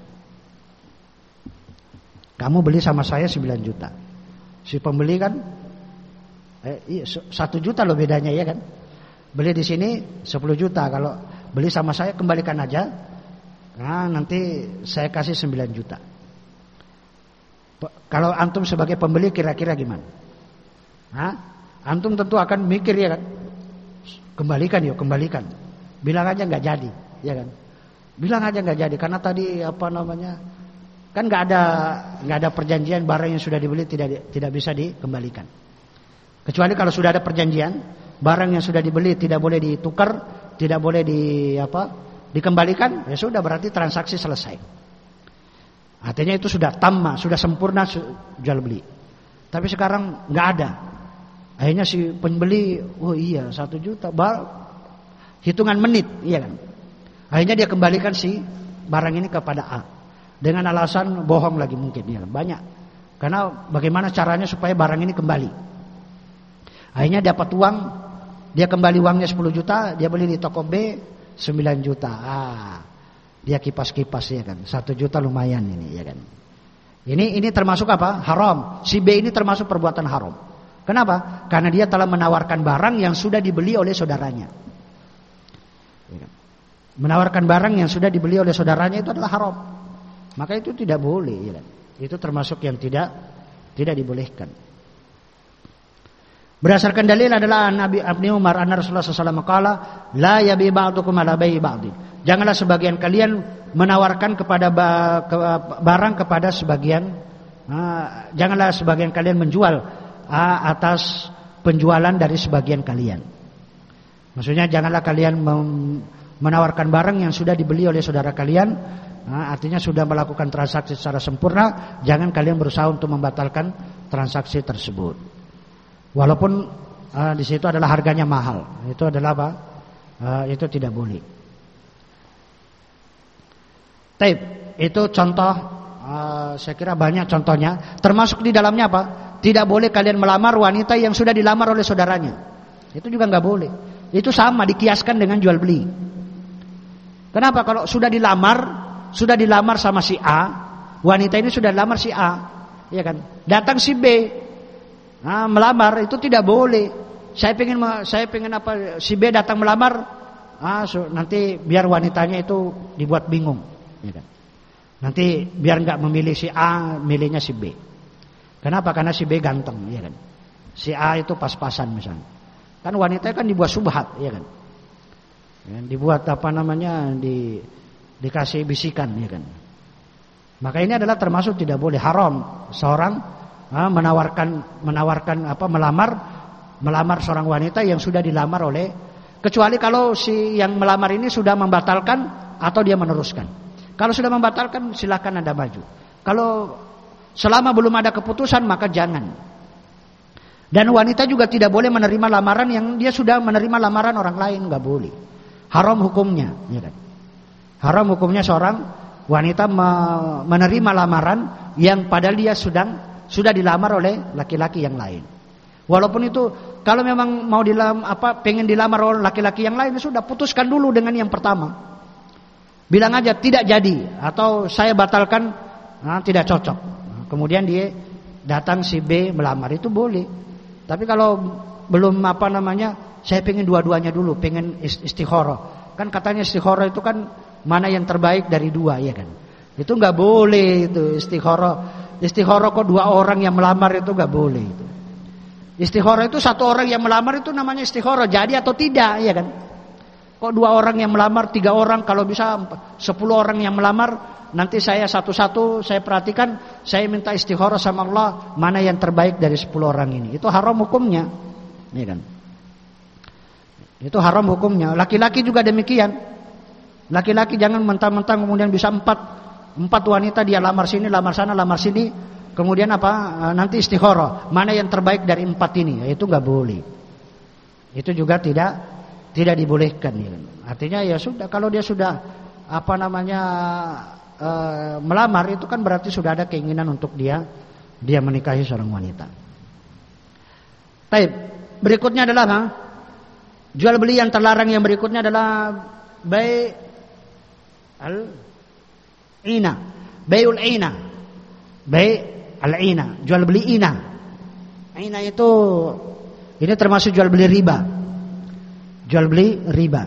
Kamu beli sama saya sembilan juta. Si pembeli kan eh, iya, satu juta loh bedanya ya kan. Beli di sini sepuluh juta. Kalau beli sama saya kembalikan aja. Nah nanti saya kasih sembilan juta. Kalau antum sebagai pembeli kira-kira gimana? Hah? Antum tentu akan mikir ya kan, kembalikan yuk, kembalikan. Bilang aja nggak jadi, ya kan? Bilang aja nggak jadi karena tadi apa namanya, kan nggak ada nggak ada perjanjian barang yang sudah dibeli tidak tidak bisa dikembalikan. Kecuali kalau sudah ada perjanjian, barang yang sudah dibeli tidak boleh ditukar, tidak boleh di apa dikembalikan, ya sudah berarti transaksi selesai. Artinya itu sudah tamma, sudah sempurna jual beli. Tapi sekarang nggak ada. Akhirnya si pembeli, oh iya satu juta, hitungan menit, iya kan? Akhirnya dia kembalikan si barang ini kepada A dengan alasan bohong lagi mungkin, ya banyak. Karena bagaimana caranya supaya barang ini kembali? Akhirnya dapat uang, dia kembali uangnya sepuluh juta, dia beli di toko B sembilan juta. Ah, dia kipas-kipas ya kan, satu juta lumayan ini, ya kan? Ini ini termasuk apa? Haram. Si B ini termasuk perbuatan haram. Kenapa? Karena dia telah menawarkan barang yang sudah dibeli oleh saudaranya. Menawarkan barang yang sudah dibeli oleh saudaranya itu adalah haram. Maka itu tidak boleh. Ya. Itu termasuk yang tidak tidak dibolehkan. Berdasarkan dalil adalah Nabi Ibnu Umar anna Rasulullah sallallahu alaihi wasallam qala la yabi ba'dukum ala bai'i ba'd. Janganlah sebagian kalian menawarkan kepada barang kepada sebagian, uh, janganlah sebagian kalian menjual atas penjualan dari sebagian kalian. Maksudnya janganlah kalian menawarkan barang yang sudah dibeli oleh saudara kalian, nah, artinya sudah melakukan transaksi secara sempurna, jangan kalian berusaha untuk membatalkan transaksi tersebut. Walaupun uh, di situ adalah harganya mahal, itu adalah apa? Uh, itu tidak boleh. Taib, itu contoh, uh, saya kira banyak contohnya, termasuk di dalamnya apa? Tidak boleh kalian melamar wanita yang sudah dilamar oleh saudaranya. Itu juga nggak boleh. Itu sama dikiaskan dengan jual beli. Kenapa? Kalau sudah dilamar, sudah dilamar sama si A, wanita ini sudah dilamar si A, ya kan? Datang si B, nah, melamar itu tidak boleh. Saya pengen, saya pengen apa? Si B datang melamar, ah, so, nanti biar wanitanya itu dibuat bingung, ya kan? Nanti biar nggak memilih si A, milihnya si B. Kenapa? Karena si B ganteng, ya kan? Si A itu pas-pasan misalnya. Kan wanita kan dibuat subhat, ya kan? Ya, dibuat apa namanya? Di dikasih bisikan, ya kan? Maka ini adalah termasuk tidak boleh, haram seorang ah, menawarkan menawarkan apa melamar melamar seorang wanita yang sudah dilamar oleh, kecuali kalau si yang melamar ini sudah membatalkan atau dia meneruskan. Kalau sudah membatalkan silakan Anda maju. Kalau selama belum ada keputusan maka jangan. Dan wanita juga tidak boleh menerima lamaran yang dia sudah menerima lamaran orang lain, nggak boleh. Haram hukumnya, ya kan? Haram hukumnya seorang wanita menerima lamaran yang padahal dia sedang sudah dilamar oleh laki-laki yang lain. Walaupun itu kalau memang mau dilam apa pengen dilamar oleh laki-laki yang lain, sudah putuskan dulu dengan yang pertama. Bilang aja tidak jadi atau saya batalkan, nah, tidak cocok. Kemudian dia datang si B melamar, itu boleh. Tapi kalau belum apa namanya, saya pengen dua-duanya dulu, pengen istikharah. Kan katanya istikharah itu kan mana yang terbaik dari dua, ya kan? Itu nggak boleh itu istikharah. Istikharah kok dua orang yang melamar itu nggak boleh itu. Istikharah itu satu orang yang melamar itu namanya istikharah, jadi atau tidak, ya kan? Kok dua orang yang melamar, tiga orang, kalau bisa sepuluh orang yang melamar. Nanti saya satu-satu saya perhatikan, saya minta istikharah sama Allah mana yang terbaik dari sepuluh orang ini. Itu haram hukumnya, ya kan? Itu haram hukumnya. Laki-laki juga demikian. Laki-laki jangan mentang-mentang kemudian bisa empat empat wanita dia lamar sini, lamar sana, lamar sini, kemudian apa? Nanti istikharah mana yang terbaik dari empat ini. Itu nggak boleh. Itu juga tidak tidak dibolehkan. Ya. Artinya ya sudah, kalau dia sudah apa namanya e, melamar itu kan berarti sudah ada keinginan untuk dia dia menikahi seorang wanita. Baik, berikutnya adalah ha? Jual beli yang terlarang yang berikutnya adalah bai' al-ina, bai'ul ina, bai' al-ina, jual beli ina. Ina itu ini termasuk jual beli riba. Jual beli riba.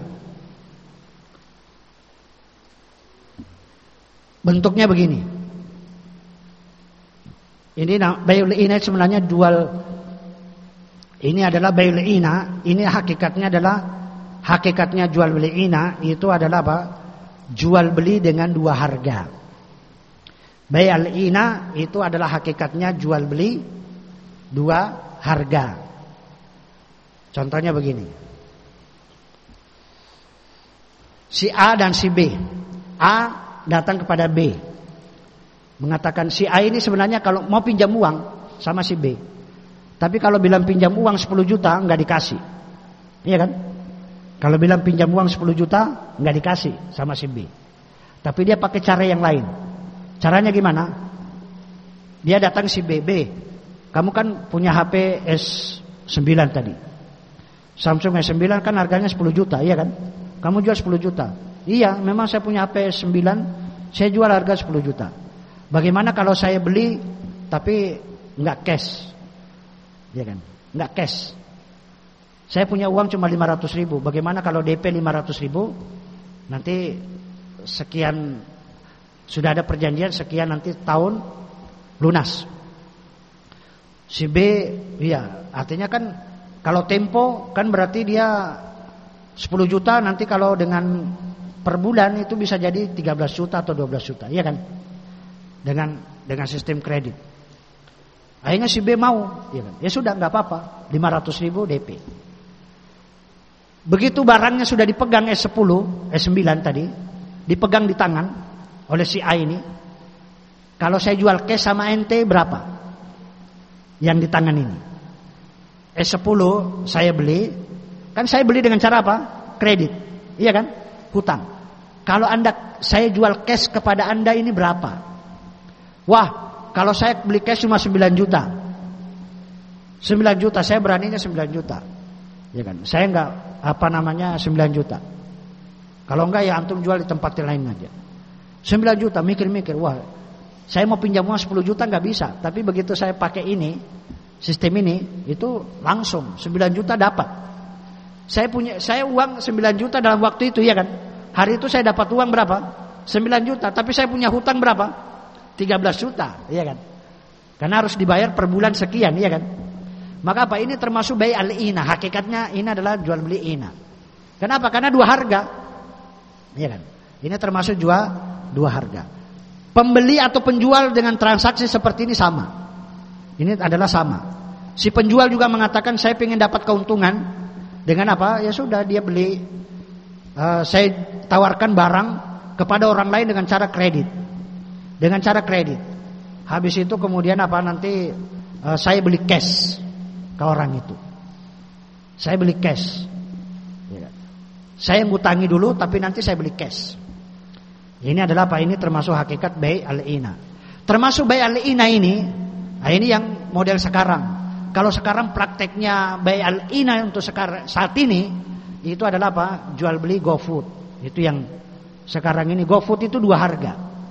Bentuknya begini. Ini bai'ul ina sebenarnya jual Ini adalah bai'ul ina. Ini hakikatnya adalah hakikatnya jual beli ina itu adalah apa? Jual beli dengan dua harga. Bai'ul ina itu adalah hakikatnya jual beli dua harga. Contohnya begini. Si A dan si B. A datang kepada B. Mengatakan si A ini sebenarnya kalau mau pinjam uang sama si B. Tapi kalau bilang pinjam uang sepuluh juta enggak dikasih. Iya kan? Kalau bilang pinjam uang sepuluh juta enggak dikasih sama si B. Tapi dia pakai cara yang lain. Caranya gimana? Dia datang si B, B, kamu kan punya H P S sembilan tadi. Samsung S sembilan kan harganya sepuluh juta, iya kan? Kamu jual sepuluh juta. Iya, memang saya punya H P S sembilan, saya jual harga sepuluh juta. Bagaimana kalau saya beli tapi enggak cash? Ya kan? Enggak cash. Saya punya uang cuma lima ratus ribu. Bagaimana kalau D P lima ratus ribu? Nanti sekian, sudah ada perjanjian sekian nanti tahun lunas. Si B, iya, artinya kan kalau tempo kan berarti dia sepuluh juta, nanti kalau dengan per bulan itu bisa jadi tiga belas juta atau dua belas juta, iya kan? Dengan dengan sistem kredit. Akhirnya si B mau, ya, kan? Ya sudah nggak apa-apa, lima ratus ribu D P. Begitu barangnya sudah dipegang S sepuluh, S sembilan tadi, dipegang di tangan oleh si A ini. Kalau saya jual cash sama ente berapa? Yang di tangan ini. S sepuluh saya beli, kan saya beli dengan cara apa? Kredit, iya kan? Hutang. Kalau anda saya jual cash kepada anda ini berapa? Wah, kalau saya beli cash cuma sembilan juta. sembilan juta, saya beraninya sembilan juta. Ya kan? Saya enggak apa namanya sembilan juta. Kalau enggak ya antum jual di tempat lain aja. sembilan juta, mikir-mikir, wah, saya mau pinjam uang sepuluh juta enggak bisa, tapi begitu saya pakai ini, sistem ini, itu langsung sembilan juta dapat. Saya punya saya uang sembilan juta dalam waktu itu, ya kan? Hari itu saya dapat uang berapa? sembilan juta, tapi saya punya hutang berapa? tiga belas juta, iya kan? Karena harus dibayar per bulan sekian, iya kan? Maka apa? Ini termasuk bai al-ina. Hakikatnya ini adalah jual beli ina. Kenapa? Karena dua harga. Iya kan? Ini termasuk jual dua harga. Pembeli atau penjual dengan transaksi seperti ini sama. Ini adalah sama. Si penjual juga mengatakan saya ingin dapat keuntungan dengan apa? Ya sudah, dia beli. Uh, saya tawarkan barang kepada orang lain dengan cara kredit. Dengan cara kredit. Habis itu kemudian apa? Nanti uh, saya beli cash ke orang itu. Saya beli cash. Ya. Saya ngutangi dulu, tapi nanti saya beli cash. Ini adalah apa? Ini termasuk hakikat bai al-ina. Termasuk bai al-ina ini, nah ini yang model sekarang. Kalau sekarang prakteknya bai al-ina untuk sekarang saat ini itu adalah apa? Jual beli GoFood. Itu yang sekarang ini GoFood itu dua harga.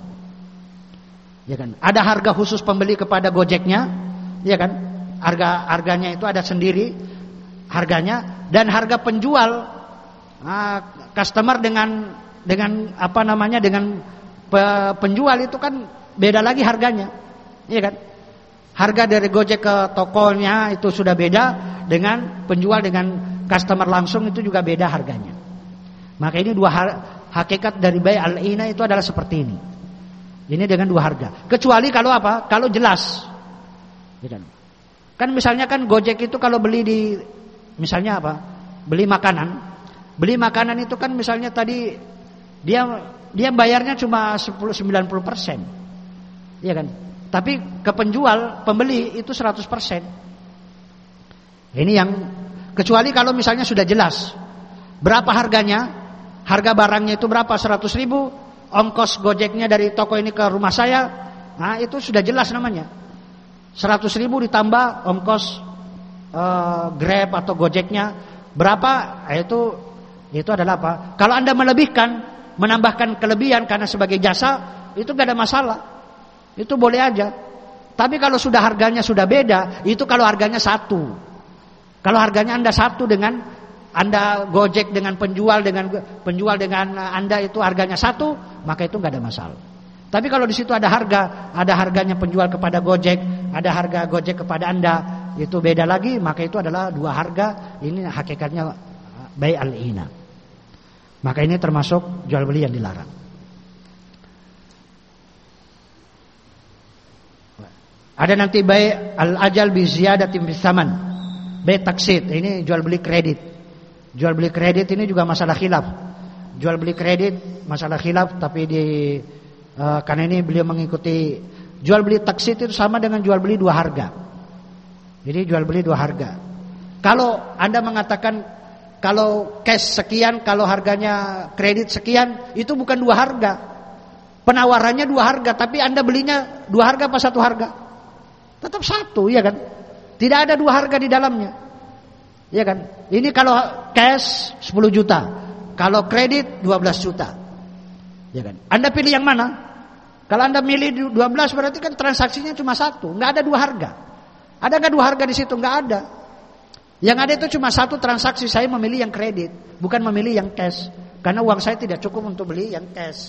Ya kan? Ada harga khusus pembeli kepada Gojeknya, ya kan? Harga harganya itu ada sendiri harganya, dan harga penjual uh, customer dengan dengan apa namanya dengan pe, penjual itu kan beda lagi harganya, iya kan? Harga dari Gojek ke tokonya itu sudah beda, dengan penjual dengan customer langsung itu juga beda harganya. Maka ini dua har, hakikat dari bai al-ina itu adalah seperti ini. Ini dengan dua harga. Kecuali kalau apa? Kalau jelas, ya kan? Kan misalnya kan Gojek itu kalau beli di misalnya apa? Beli makanan. Beli makanan itu kan misalnya tadi dia dia bayarnya cuma sepuluh sembilan puluh persen. Iya kan? Tapi ke penjual, pembeli itu seratus persen. Ini yang kecuali kalau misalnya sudah jelas berapa harganya, harga barangnya itu berapa, seratus ribu, ongkos Gojeknya dari toko ini ke rumah saya, nah itu sudah jelas namanya. Seratus ribu ditambah ongkos uh, Grab atau Gojeknya berapa? Nah, itu itu adalah apa? Kalau anda melebihkan, menambahkan kelebihan karena sebagai jasa, itu gak ada masalah, itu boleh aja. Tapi kalau sudah harganya sudah beda, itu kalau harganya satu. Kalau harganya anda satu dengan anda Gojek dengan penjual dengan penjual dengan anda itu harganya satu, maka itu gak ada masalah. Tapi kalau di situ ada harga, ada harganya penjual kepada Gojek, ada harga Gojek kepada anda, itu beda lagi, maka itu adalah dua harga. Ini hakikatnya bai' al-ina. Maka ini termasuk jual beli yang dilarang. Ada nanti bai' al-ajal bi ziyadatin fis saman. Bai' taksid, ini jual beli kredit. Jual beli kredit ini juga masalah khilaf. Jual beli kredit masalah khilaf, tapi di uh, karena ini beliau mengikuti jual beli taksid itu sama dengan jual beli dua harga. Jadi jual beli dua harga. Kalau Anda mengatakan kalau cash sekian, kalau harganya kredit sekian, itu bukan dua harga. Penawarannya dua harga, tapi Anda belinya dua harga apa satu harga? Tetap satu, ya kan? Tidak ada dua harga di dalamnya. Ya kan? Ini kalau cash sepuluh juta, kalau kredit dua belas juta. Ya kan? Anda pilih yang mana? Kalau Anda milih dua belas berarti kan transaksinya cuma satu, enggak ada dua harga. Ada enggak dua harga di situ? Enggak ada. Yang ada itu cuma satu transaksi, saya memilih yang kredit, bukan memilih yang cash. Karena uang saya tidak cukup untuk beli yang cash.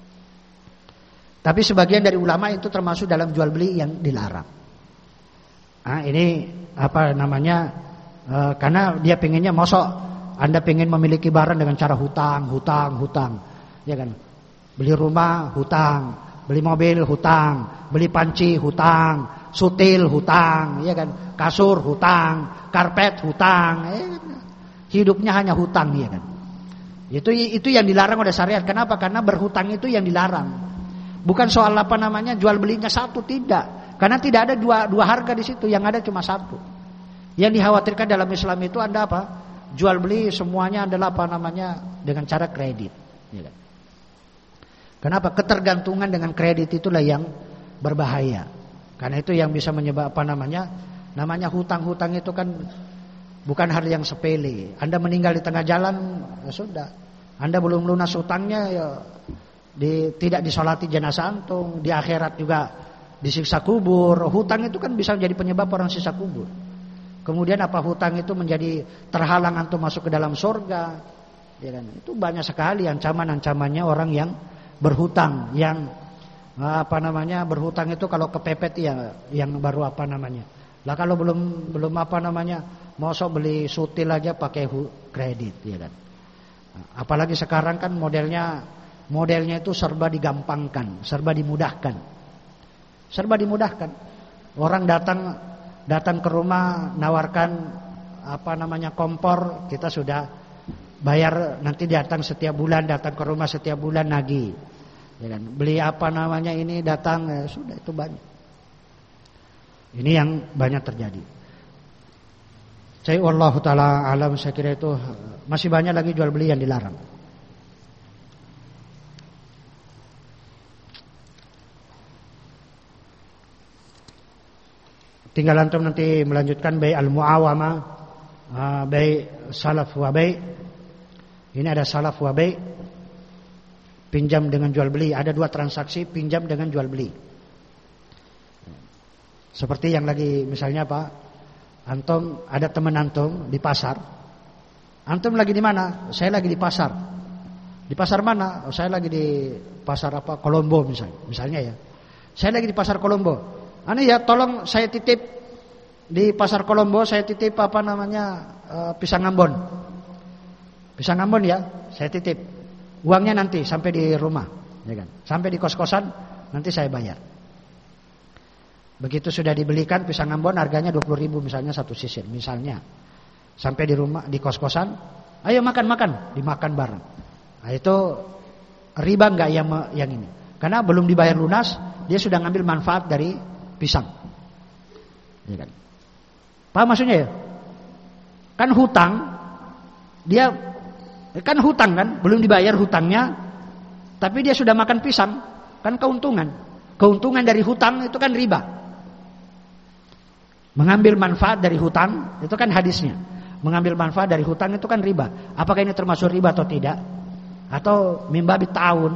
Tapi sebagian dari ulama itu termasuk dalam jual beli yang dilarang. Nah, ini apa namanya? E, karena dia pengennya mosok Anda pengen memiliki barang dengan cara hutang, hutang, hutang, ya kan? Beli rumah hutang, beli mobil hutang, beli panci hutang, sutil hutang, ya kan? Kasur hutang, karpet hutang, ya kan? Hidupnya hanya hutang, ya kan? Itu itu yang dilarang oleh syariat. Kenapa? Karena berhutang itu yang dilarang. Bukan soal apa namanya jual belinya satu, tidak. Karena tidak ada dua dua harga di situ, yang ada cuma satu. Yang dikhawatirkan dalam Islam itu Anda apa? Jual beli semuanya adalah apa namanya dengan cara kredit, ya kan? Kenapa? Ketergantungan dengan kredit itulah yang berbahaya. Karena itu yang bisa menyebabkan apa namanya? Namanya hutang-hutang itu kan bukan hal yang sepele. Anda meninggal di tengah jalan, ya sudah. Anda belum lunas hutangnya, ya di, tidak disolati jenazah antum, di akhirat juga disiksa kubur. Hutang itu kan bisa menjadi penyebab orang siksa kubur. Kemudian apa hutang itu menjadi terhalang antum masuk ke dalam surga, ya kan? Itu banyak sekali ancaman-ancamannya orang yang berhutang, yang apa namanya berhutang itu kalau kepepet ya yang baru apa namanya. Lah kalau belum belum apa namanya mosok beli sutil aja pakai kredit, ya kan? Apalagi sekarang kan modelnya modelnya itu serba digampangkan, serba dimudahkan. Serba dimudahkan. Orang datang datang ke rumah nawarkan apa namanya kompor, kita sudah bayar, nanti datang setiap bulan, datang ke rumah setiap bulan nagih. Ya kan? Beli apa namanya ini datang, ya sudah, itu banyak. Ini yang banyak terjadi. Saya wallahu taala alam, saya kira itu masih banyak lagi jual beli yang dilarang. Tinggal antum nanti melanjutkan bai' al-muawamah, bai' salaf wa bai'. Ini ada salaf wa bai', pinjam dengan jual beli. Ada dua transaksi pinjam dengan jual beli. Seperti yang lagi misalnya Pak, antum ada teman antum di pasar. Antum lagi di mana? Saya lagi di pasar. Di pasar mana? Oh, saya lagi di pasar apa? Kolombo misalnya. Misalnya ya. Saya lagi di pasar Kolombo. Ani ya, tolong saya titip di pasar Kolombo, saya titip apa namanya uh, pisang Ambon. Pisang Ambon ya, saya titip. Uangnya nanti sampai di rumah, ya kan? Sampai di kos-kosan nanti saya bayar. Begitu sudah dibelikan pisang Ambon harganya dua puluh ribu misalnya satu sisir misalnya. Sampai di rumah di kos-kosan, ayo makan-makan, dimakan bareng. Nah, itu riba enggak yang yang ini? Karena belum dibayar lunas, dia sudah ngambil manfaat dari pisang, ya kan? Paham maksudnya ya? Kan hutang, dia kan hutang kan, belum dibayar hutangnya, tapi dia sudah makan pisang, kan keuntungan. Keuntungan dari hutang itu kan riba. Mengambil manfaat dari hutang itu kan hadisnya. Mengambil manfaat dari hutang itu kan riba. Apakah ini termasuk riba atau tidak? Atau mimbabi ta'awun?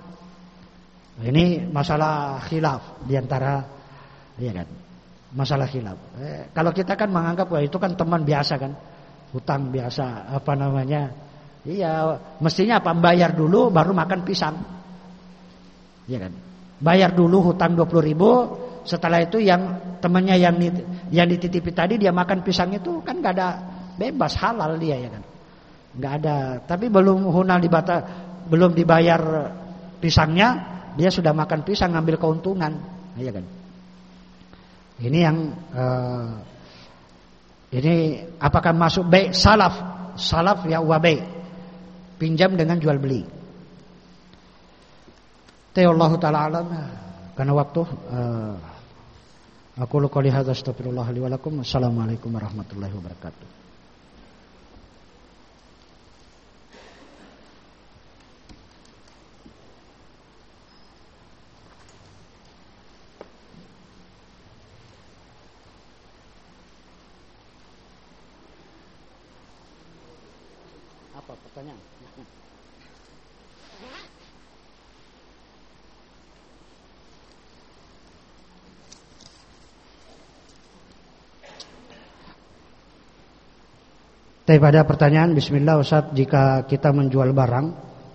Ini masalah khilaf diantara, iya kan, masalah khilaf. Eh, kalau kita kan menganggap wah itu kan teman biasa kan, hutang biasa, apa namanya? Iya, mestinya apa? Bayar dulu baru makan pisang, iya kan? Bayar dulu hutang dua puluh ribu, setelah itu yang temannya yang yang dititipi tadi dia makan pisang itu kan nggak ada, bebas halal dia ya kan, nggak ada. Tapi belum hunal dibata, belum dibayar pisangnya, dia sudah makan pisang ngambil keuntungan, ya kan. Ini yang uh, ini apakah masuk baik salaf, salaf ya wabai, pinjam dengan jual beli. Ta'allahu ta'ala alam. Karena waktu uh, aku qouli hadza astaghfirullah li wa lakum. Assalamualaikum warahmatullahi wabarakatuh. Apa pertanyaan? Pada pertanyaan, bismillah Ustaz, jika kita menjual barang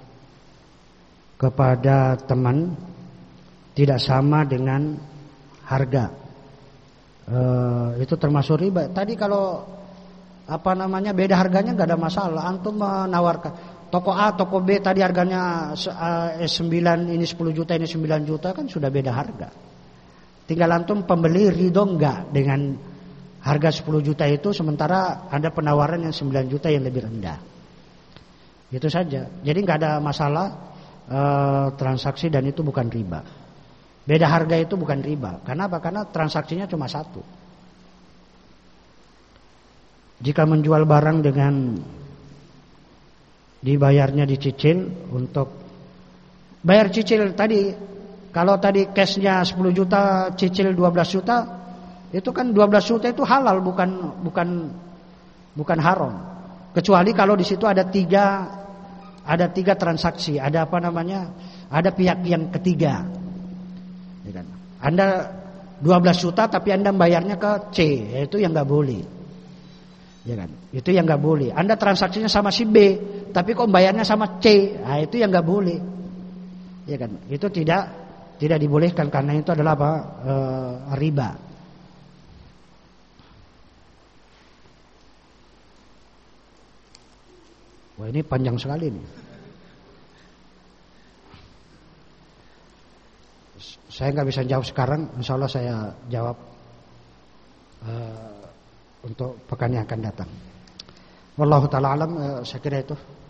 kepada teman tidak sama dengan harga, e, itu termasuk riba. Tadi kalau apa namanya beda harganya nggak ada masalah. Antum menawarkan toko A, toko B tadi harganya sembilan, ini sepuluh juta, ini sembilan juta, kan sudah beda harga. Tinggal antum pembeli ridho enggak dengan harga sepuluh juta itu, sementara ada penawaran yang sembilan juta yang lebih rendah. Itu saja. Jadi nggak ada masalah e, transaksi, dan itu bukan riba. Beda harga itu bukan riba. Karena apa? Karena transaksinya cuma satu. Jika menjual barang dengan dibayarnya dicicil, untuk bayar cicil tadi, kalau tadi cashnya sepuluh juta, cicil dua belas juta, itu kan dua belas juta itu halal, bukan bukan bukan haram. Kecuali kalau di situ ada tiga ada tiga transaksi, ada apa namanya? Ada pihak yang ketiga. Ya kan? Anda dua belas juta tapi Anda bayarnya ke C, itu yang nggak boleh. Ya kan? Itu yang nggak boleh. Anda transaksinya sama si B, tapi kok bayarnya sama C, nah itu yang nggak boleh. Ya kan? Itu tidak tidak dibolehkan, karena itu adalah apa? E, riba. Wah, ini panjang sekali nih. Saya nggak bisa jawab sekarang. Insya Allah saya jawab uh, untuk pekan yang akan datang. Wallahu ta'ala alam. uh, Saya kira itu.